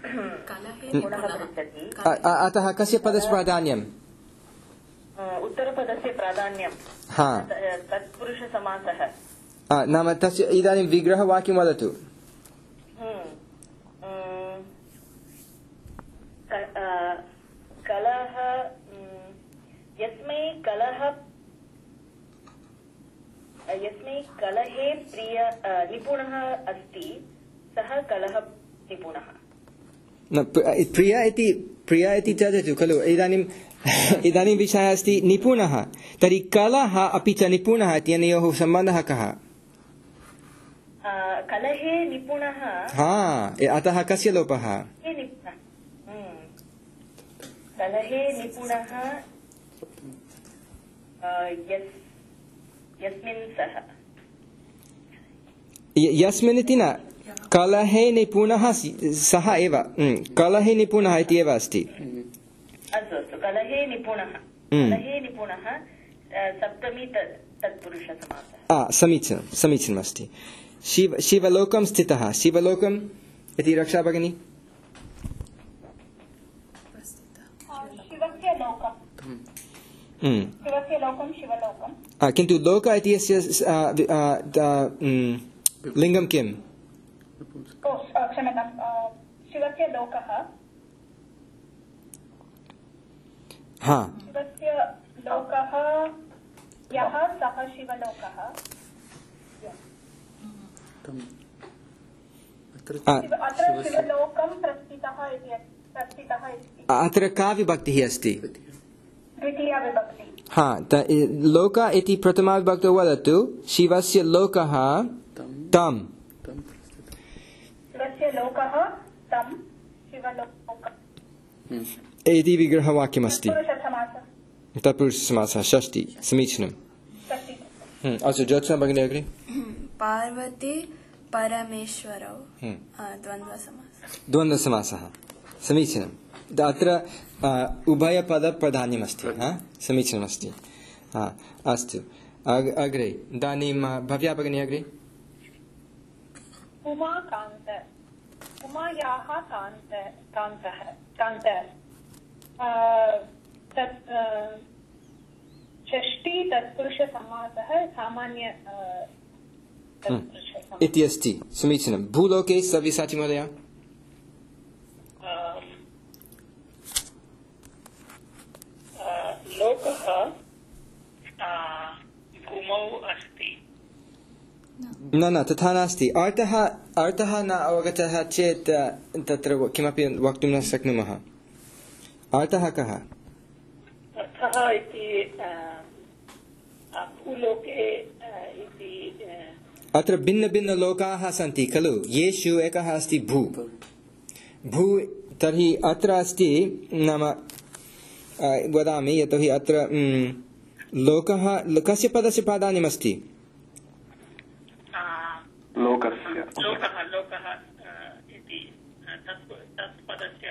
अतः कस्य पदस्य प्राधान्यम् उत्तरपदस्य प्राधान्यं तत्पुरुषसमासः नाम तस्य इदानीं विग्रहवाक्यं वदतु कलह यस्मै कलहे निपुणः अस्ति सः कलह निपुणः प्रिया इति त्यजतु खलु इदानीं विषयः अस्ति निपुणः तर्हि कलह अपि च निपुणः इत्यनयोः सम्बन्धः कः कलहे निपुणः अतः कस्य लोपः कलहे निपुणः यस्मिन् इति न कलहे निपुणः सः एव कलहे निपुणः इति एव अस्ति अस्तु अस्तु कलहे निपुणः सप्तमी तत्पुरुषसमासः समीचीनमस्ति शिवलोकं स्थितः शिवलोकम् इति रक्षा भगिनी किन्तु लोक इत्यस्य लिङ्गं किम् क्षम्यतां शिवस्य लोकः शिवस्य लोकः यः सः शिवलोकः अत्र शिवलोकं प्रस्थितः इति अत्र का विभक्तिः अस्ति द्वितीया विभक्ति लोक इति प्रथमा विभक्तौ वदतु शिवस्य लोकः तं शिवस्य लोकः तं शिवलोकम् इति विग्रहवाक्यमस्ति तत्पुरुषसमासः षष्ठी समीचीनम् अस्तु ज्योत्स्ना भगिनी अग्रे पार्वती परमेश्वरौ द्वन्द्वसमासः समीचीनम् अत्र उभयपदप्राधान्यमस्ति समीचीनमस्ति अस्तु अग्रे इदानीं भव्या भगिनी अग्रे उमाकान्त उमायाः कान्तः षष्ठी तत्पुरुषसमासः सामान्य इति अस्ति समीचीनं भूलोके सव्यसाची महोदय लोकः भूमौ अस्ति न तथा नास्ति अर्थः न अवगतः चेत् तत्र किमपि वक्तुं न शक्नुमः अर्थः कः अर्थः इति भूलोके इति अत्र भिन्नभिन्नलोकाः सन्ति खलु येषु एकः अस्ति भू तर्हि अत्र अस्ति नाम वदामि यतोहि अत्र लोकः कस्य पदस्य प्राधान्यमस्ति लोकस्य लोकः इति तत्पदस्य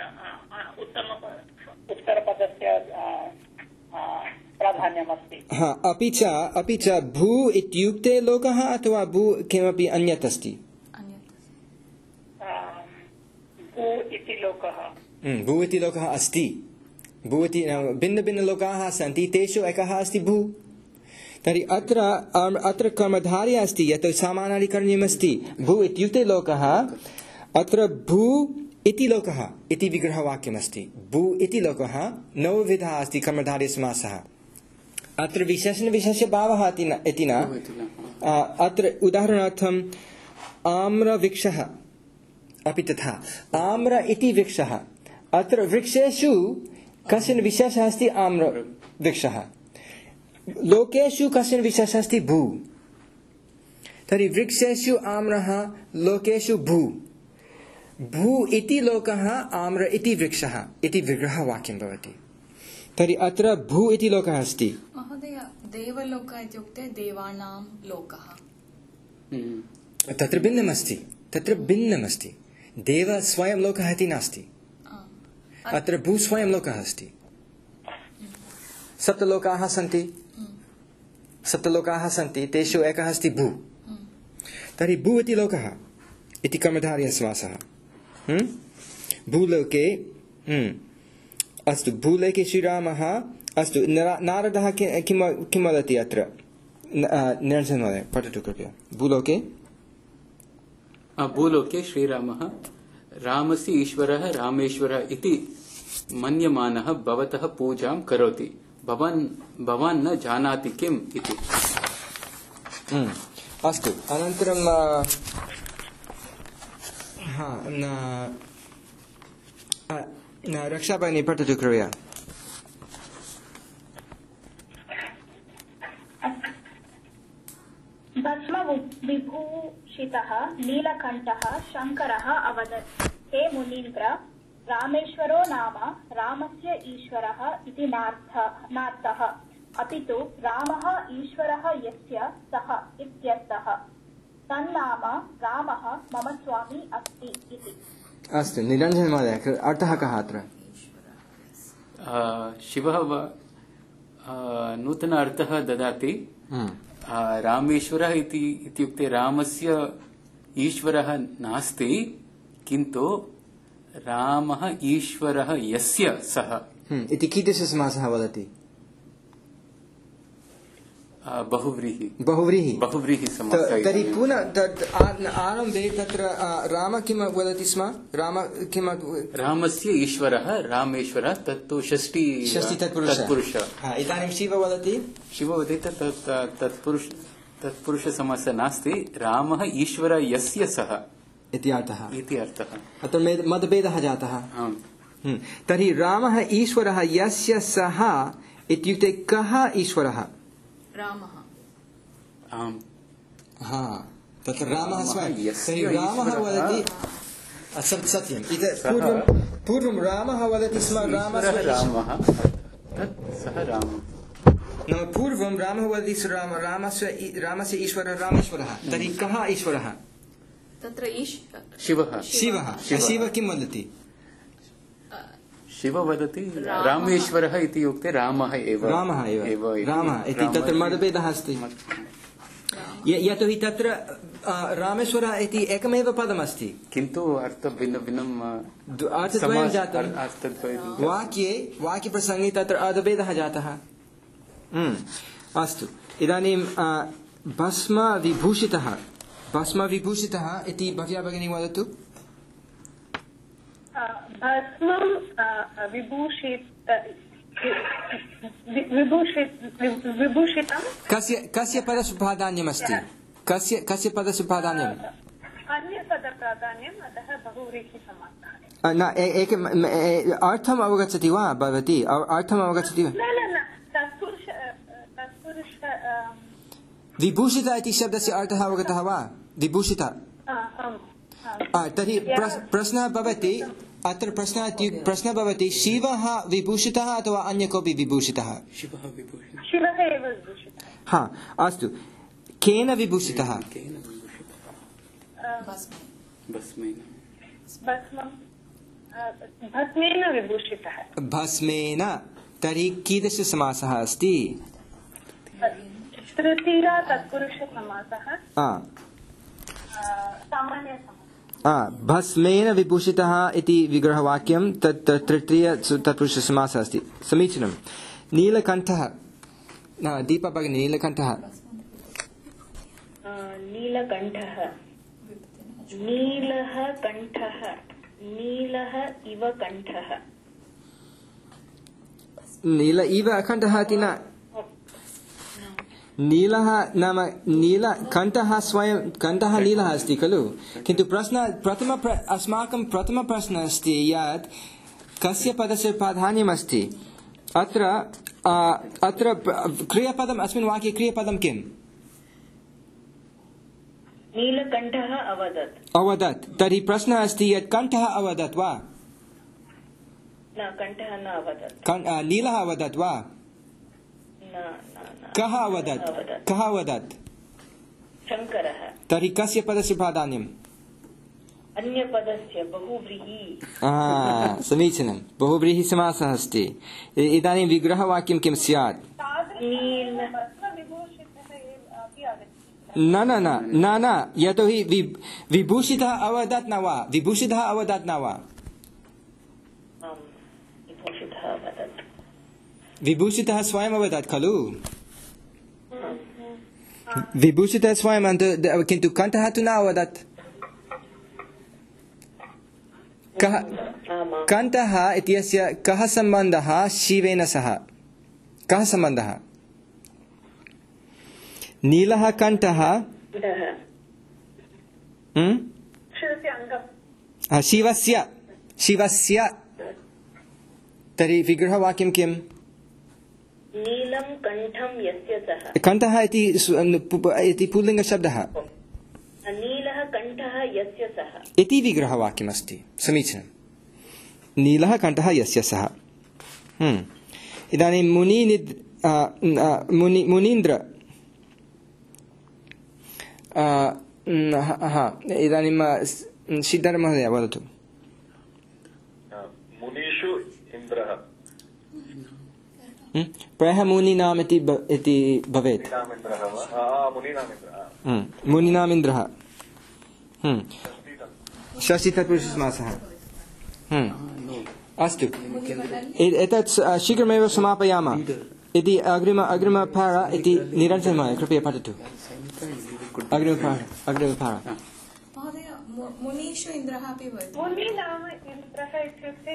उत्तरपदस्य प्राधान्यमस्ति अपि च भू इत्युक्ते लोकः अथवा भू किमपि अन्यत् अस्ति भू इति लोकः अस्ति भू इति भिन्नभिन्नलोकाः सन्ति तेषु एकः अस्ति भू तर्हि अत्र कर्मधारय अस्ति यत् सामानाधिकरणीयमस्ति भू इत्युक्ते लोकः अत्र भू इति लोकः इति विग्रहवाक्यमस्ति भू इति लोकः नवविधः अस्ति कर्मधारयसमासः अत्र विशेषणविशेषभावः इति न अत्र उदाहरणार्थम् आम्रवृक्षः अपि तथा आम्र इति वृक्षः अत्र वृक्षेषु कश्चन विशेषः अस्ति आम्रवृक्षः लोकेषु कश्चन विशेषः अस्ति भू तर्हि वृक्षेषु आम्रः लोकेषु भू इति लोकः आम्र इति वृक्षः इति विग्रहवाक्यं भवति तर्हि अत्र भू इति लोकः अस्ति महोदय देवलोकः इत्युक्ते देवानां लोकः तत्र भिन्नमस्ति देव स्वयं लोकः इति नास्ति अत्र भू स्वयं लोकः अस्ति सप्तलोकाः सन्ति तेषु एकः अस्ति भू तर्हि भू इति लोकः इति कर्मधारयसमासः भूलोके अस्तु भूलोके श्रीरामः अस्तु नारदः किं वदति अत्र निरञ्जन महोदय पठतु कृपया भूलोके श्रीरामः रामस्य ईश्वरः रामेश्वरः इति मन्यमानः भवतः पूजां करोति भवान् न जानाति किम् इति अस्तु अनन्तरं रक्षाभगिनी पठतु कृपया भस्मविभूषितः नीलकण्ठः शङ्करः अवदत् हे मुनीन्द्र रामेश्वरो नाम रामस्य ईश्वरः इति नार्थः अपि तु रामः ईश्वरः यस्य सः इत्यर्थः तन्नाम रामः मम स्वामी अस्ति इति अस्तु निरञ्जन महोदय अर्थः कः अत्र शिवः नूतन अर्थः ददाति रामेश्वरः इत्युक्ते रामस्य ईश्वरः नास्ति किन्तु रामः ईश्वरः यस्य सः इति कीदृशसमासः वदति बहुव्रीहि समासः तर्हि पुनः आरम्भे तत्र राम किं वदति स्म रामस्य ईश्वरः रामेश्वरः तत्तु षष्ठी तत्पुरुषः इदानीं शिव वदति तत्पुरुषसमासः नास्ति रामः ईश्वरः यस्य सः इति अर्थः अत्र मतभेदः जातः तर्हि रामः ईश्वरः यस्य सः इत्युक्ते कः ईश्वरः रामः तत्र रामः स्वयं तर्हि रामः वदति सत्यम् पूर्वं रामः वदति स्म पूर्वं रामः वदति रामस्य ईश्वरः रामेश्वरः तर्हि कः ईश्वरः तत्र शिवः शिव किं वदति शिव वदति रामेश्वरः इति उक्ते रामः एव इति तत्र मतभेदः अस्ति यतोहि तत्र रामेश्वरः इति एकमेव पदमस्ति किन्तु अर्थभिन्नं अर्थद्वयं जातं वाक्यप्रसङ्गे तत्र अर्थभेदः जातः अस्तु इदानीं भस्मविभूषितः इति भव्या भगिनी वदतु भस्मं विभूषितं कस्य पदस्य प्राधान्यमस्ति कस्य पदस्य प्राधान्यम् अन्यपदप्राधान्यम् अतः बहुव्रीहिसमासः न अर्थम् अवगच्छति वा भवती अर्थम् अवगच्छति वा विभूषित इति शब्दस्य अर्थः अवगतः वा विभूषित तर्हि प्रश्नः भवति अत्र प्रश्नः भवति शिवः विभूषितः अथवा अन्य कोऽपि विभूषितः शिवः एव विभूषितः अस्तु केन विभूषितः भस्मेन विभूषितः भस्मेन तर्हि कीदृशसमासः अस्ति तृतीया तत्पुरुषसमासः भस्मेन विभूषितः इति विग्रहवाक्यं तत् तृतीय तत्पुरुषसमासः अस्ति समीचीनं नीलकण्ठः दीपा भगिनी नीलकण्ठः नीलः कण्ठः नीलः इव कण्ठः नील इव कण्ठः इति न नीलः नाम नीलकण्ठः स्वयं कण्ठः नीलः अस्ति खलु किन्तु अस्माकं प्रथमप्रश्नः अस्ति यत् कस्य पदस्य प्राधान्यमस्ति अत्र क्रियापदम् अस्मिन् वाक्ये क्रियापदं किम् नीलकण्ठः अवदत् तर्हि प्रश्नः अस्ति यत् कण्ठः अवदत् वा न कण्ठः न अवदत् नीलः अवदत् वा कः अवदत् शङ्करः तर्हि कस्य पदस्य प्राधान्यम् अन्यपदस्य बहुव्रीहि समीचीनं बहुव्रीहि समासः अस्ति इदानीं विग्रहवाक्यं किं स्यात् न यतोहि विभूषितः अवदत् न वा विभूषितः स्वयम् अवदत् खलु विभूषितः स्वयं किन्तु कण्ठः तु न अवदत् कण्ठः इत्यस्य कः सम्बन्धः शिवेन सह कः सम्बन्धः नीलः कण्ठः शिवस्य तर्हि विग्रहवाक्यं किम् नीलं कण्ठं यस्य सः कण्ठः इति पुल्लिङ्गशब्दः नीलः कण्ठः यस्य सः इति विग्रहवाक्यमस्ति समीचीनं नीलः कण्ठः यस्य सः इदानीं मुनीन्द्र इदानीं सिद्धार्थमहोदय वदतु मुनीषु इन्द्रः प्रायः मुनीनाम् इति भवेत्। मुनीनामिन्द्रः षष्ठी तत्पुरुषसमासः। अस्तु, एतत् शीघ्रमेव समापयामः इति अग्रिमपारा इति निरञ्जनमहोदय कृपया पठतु। अग्रिमपारा महोदय, मुनीषु इन्द्रः अपि भवति। मुनि नाम इन्द्रः इत्युक्ते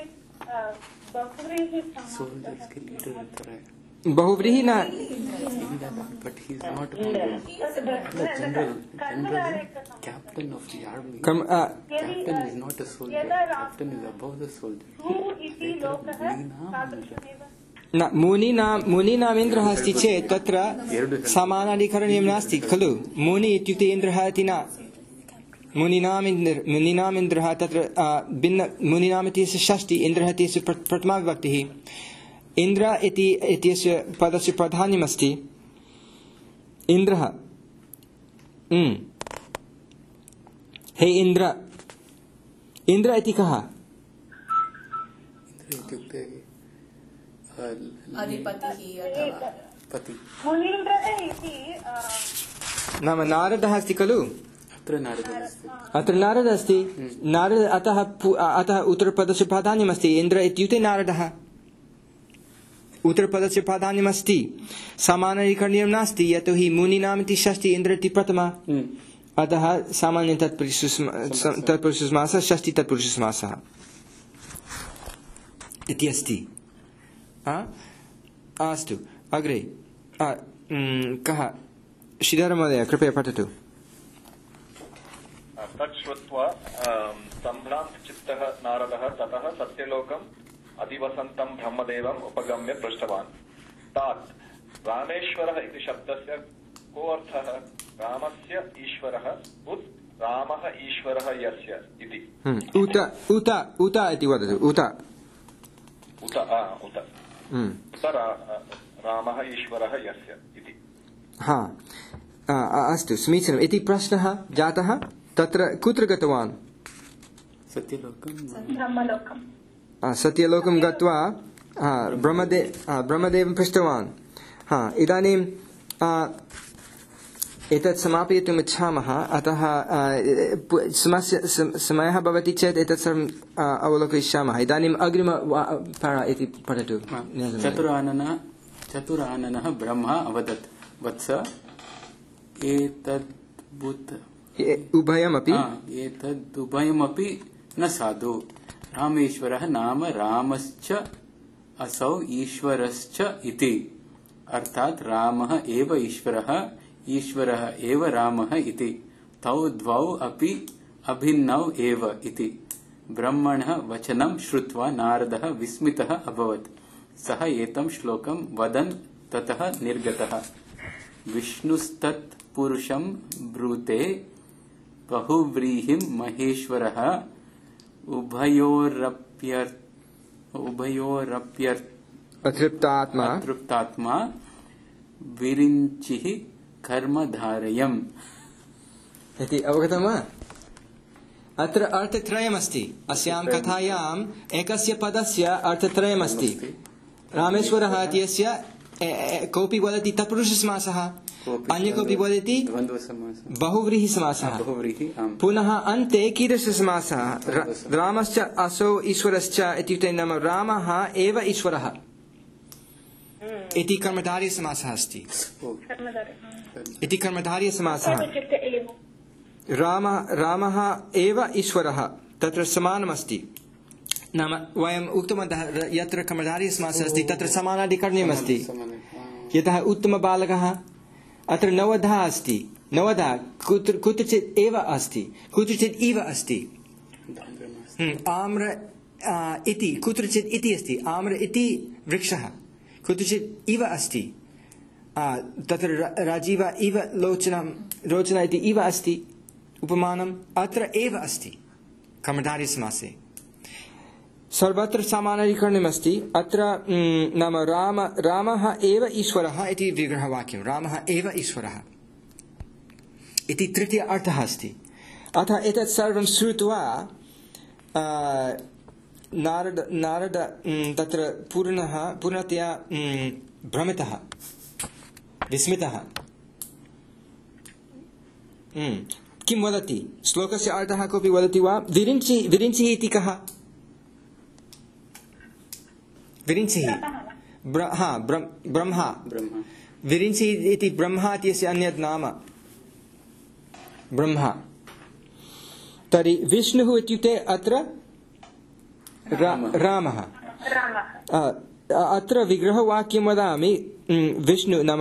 बहुव्रीहि न captain of the army. Captain is not a soldier. Captain is above the soldier. न मुनीनाम् इन्द्रः अस्ति चेत् तत्र समानाधिकरणीयं नास्ति खलु। मुनि इत्युक्ते इन्द्रः इति न। मुनीनाम् इन्द्रः तत्र भिन्न। मुनीनाम् इत्यस्य षष्ठी, इन्द्रः इत्यस्य प्रथमा विभक्तिः। इन्द्र इत्यस्य पदस्य प्राधान्यमस्ति। इन्द्रः हे इन्द्र। इन्द्र इति कः? इत्युक्ते नाम नारदः अस्ति खलु। अत्र नारदः अस्ति। नारद अतः उत्तरपदस्य प्राधान्यमस्ति। इन्द्र इत्युक्ते नारदः। उत्तरपदस्य प्राधान्यमस्ति। सामान्यीकरणीयं नास्ति, यतोहि मुनीनाम् इति षष्ठी, इन्द्र इति प्रथमा। अतः सामान्य तत्पुरुषसमासः षष्ठी तत्पुरुषसमासः इति अस्ति। अस्तु, अग्रे कः? श्रीधर महोदय कृपया पठतु। तत् श्रुत्वा सम्भ्रान्तचित्तः नारदः ततः सत्यलोकम् अधिवसन्तं ब्रह्मदेवम् उपगम्य पृष्टवान्। तात् रामेश्वरः इति शब्दस्य को अर्थः? रामस्य ईश्वरः उत रामः ईश्वरः यस्य इति। उत इति वदतु। उत रामः ईश्वरः यस्य इति। अस्तु, समीचीनम्। इति प्रश्नः जातः। तत्र कुत्र गतवान्? सत्यलोकं गत्वा ब्रह्मदेवं पृष्टवान्। इदानीं एतत् समापयितुम् इच्छामः। अतः समयः भवति चेत् एतत् सर्वम् अवलोकयिष्यामः। इदानीम् अग्रिमपारा इति पठतु। चतुराननः ब्रह्मा अवदत्, वत्स एतदुभयमपि न साधु। रामेश्वरः नाम रामश्च असौ ईश्वरश्च इति। अर्थात् रामः एव ईश्वरः, ईश्वरः एव रामः इति। तौ द्वौ अपि अभिन्नौ एव इति। ब्रह्मणः वचनं श्रुत्वा नारदः विस्मितः अभवत्। सः एतं श्लोकं वदन् ततः निर्गतः। विष्णुस्तत् पुरुषं ब्रूते बहुव्रीहिं महेश्वरः अतृप्तात्मा विरिञ्चिः कर्मधारयम् इति। अवगतं वा? अत्र अर्थत्रयमस्ति। अस्यां कथायाम् एकस्य पदस्य अर्थत्रयमस्ति। रामेश्वरः इत्यस्य कोऽपि वदति तत्पुरुषसमासः, अन्य कोऽपि वदति बहुव्रीहिसमासः। पुनः अन्ते कीदृशसमासः? रामश्च असौ ईश्वरश्च इत्युक्ते नाम रामः एव ईश्वरः इति कर्मधारयसमासः अस्ति। इति कर्मधारयसमासः। रामः एव ईश्वरः तत्र समानमस्ति। नाम वयम् उक्तवन्तः यत्र कर्मधारयसमासः अस्ति तत्र समानाधिकरणीयमस्ति। यतः उत्तमबालकः अत्र नवधा अस्ति। नवधा कुत्रचित् एव अस्ति, कुत्रचित् इव अस्ति। आम्र इति कुत्रचित् इति अस्ति। आम्र इति वृक्षः कुत्रचित् इव अस्ति। तत्र राजीव इव रोचना इति इव अस्ति उपमानम्। अत्र एव अस्ति कर्मधारयसमासे। सर्वत्र समानाधिकरणमस्ति। अत्र नाम रामः एव ईश्वरः इति विग्रहवाक्यं। रामः एव ईश्वरः इति तृतीय अर्थः अस्ति। अतः एतत् सर्वं श्रुत्वा नारद तत्र पूर्णतया भ्रमितः विस्मितः किं वदति श्लोकस्य अर्थः कोऽपि वदति वा विरिञ्चिः इति कः विरिञ्चिः ब्रह्मा विरिञ्चिः इति ब्रह्मा इत्यस्य अन्यत् नाम ब्रह्मा तर्हि विष्णुः इत्युक्ते अत्र रामः अत्र विग्रहवाक्यं वदामि विष्णु नाम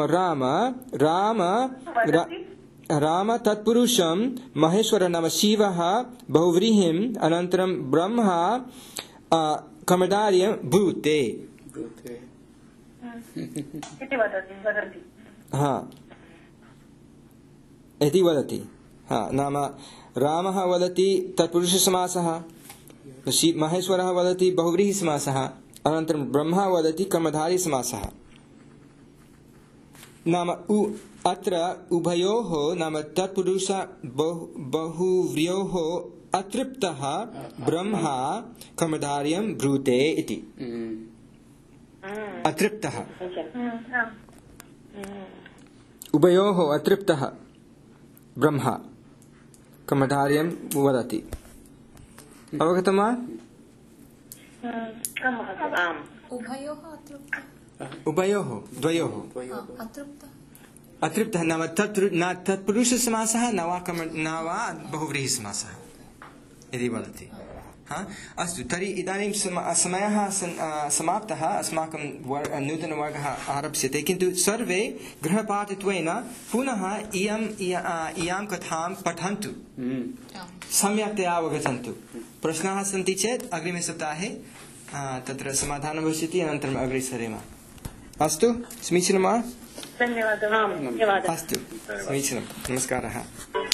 राम तत्पुरुषं महेश्वर नाम शिवः बहुव्रीहिम् अनन्तरं ब्रह्मा कर्मधार्यं भूते इति वदति नाम रामः वदति तत्पुरुषसमासः महेश्वरः वदति बहुव्रीहिसमासः अनन्तरं ब्रह्मा वदति कर्मधारयसमासः नाम अत्र उभयोः नाम तत्पुरुष बहुव्र्योः अतृप्तः ब्रह्मा कर्मधार्यं ब्रूते इति अतृप्तः उभयोः अतृप्तः ब्रह्मा कर्मधार्यं वदति अवगतं वा उभयोः द्वयोः अतृप्तः नाम तत्पुरुषसमासः न वा बहुव्रीहिसमासः इति वदति अस्तु तर्हि इदानीं समयः समाप्तः अस्माकं नूतनवर्गः आरप्स्यते किन्तु सर्वे गृहपाठत्वेन पुनः इयां कथां पठन्तु सम्यक्तया अवगच्छन्तु प्रश्नाः सन्ति चेत् अग्रिमे सप्ताहे तत्र समाधानं भविष्यति अनन्तरम् अग्रे सरेम अस्तु समीचीनं वा धन्यवादः अस्तु समीचीनं नमस्कारः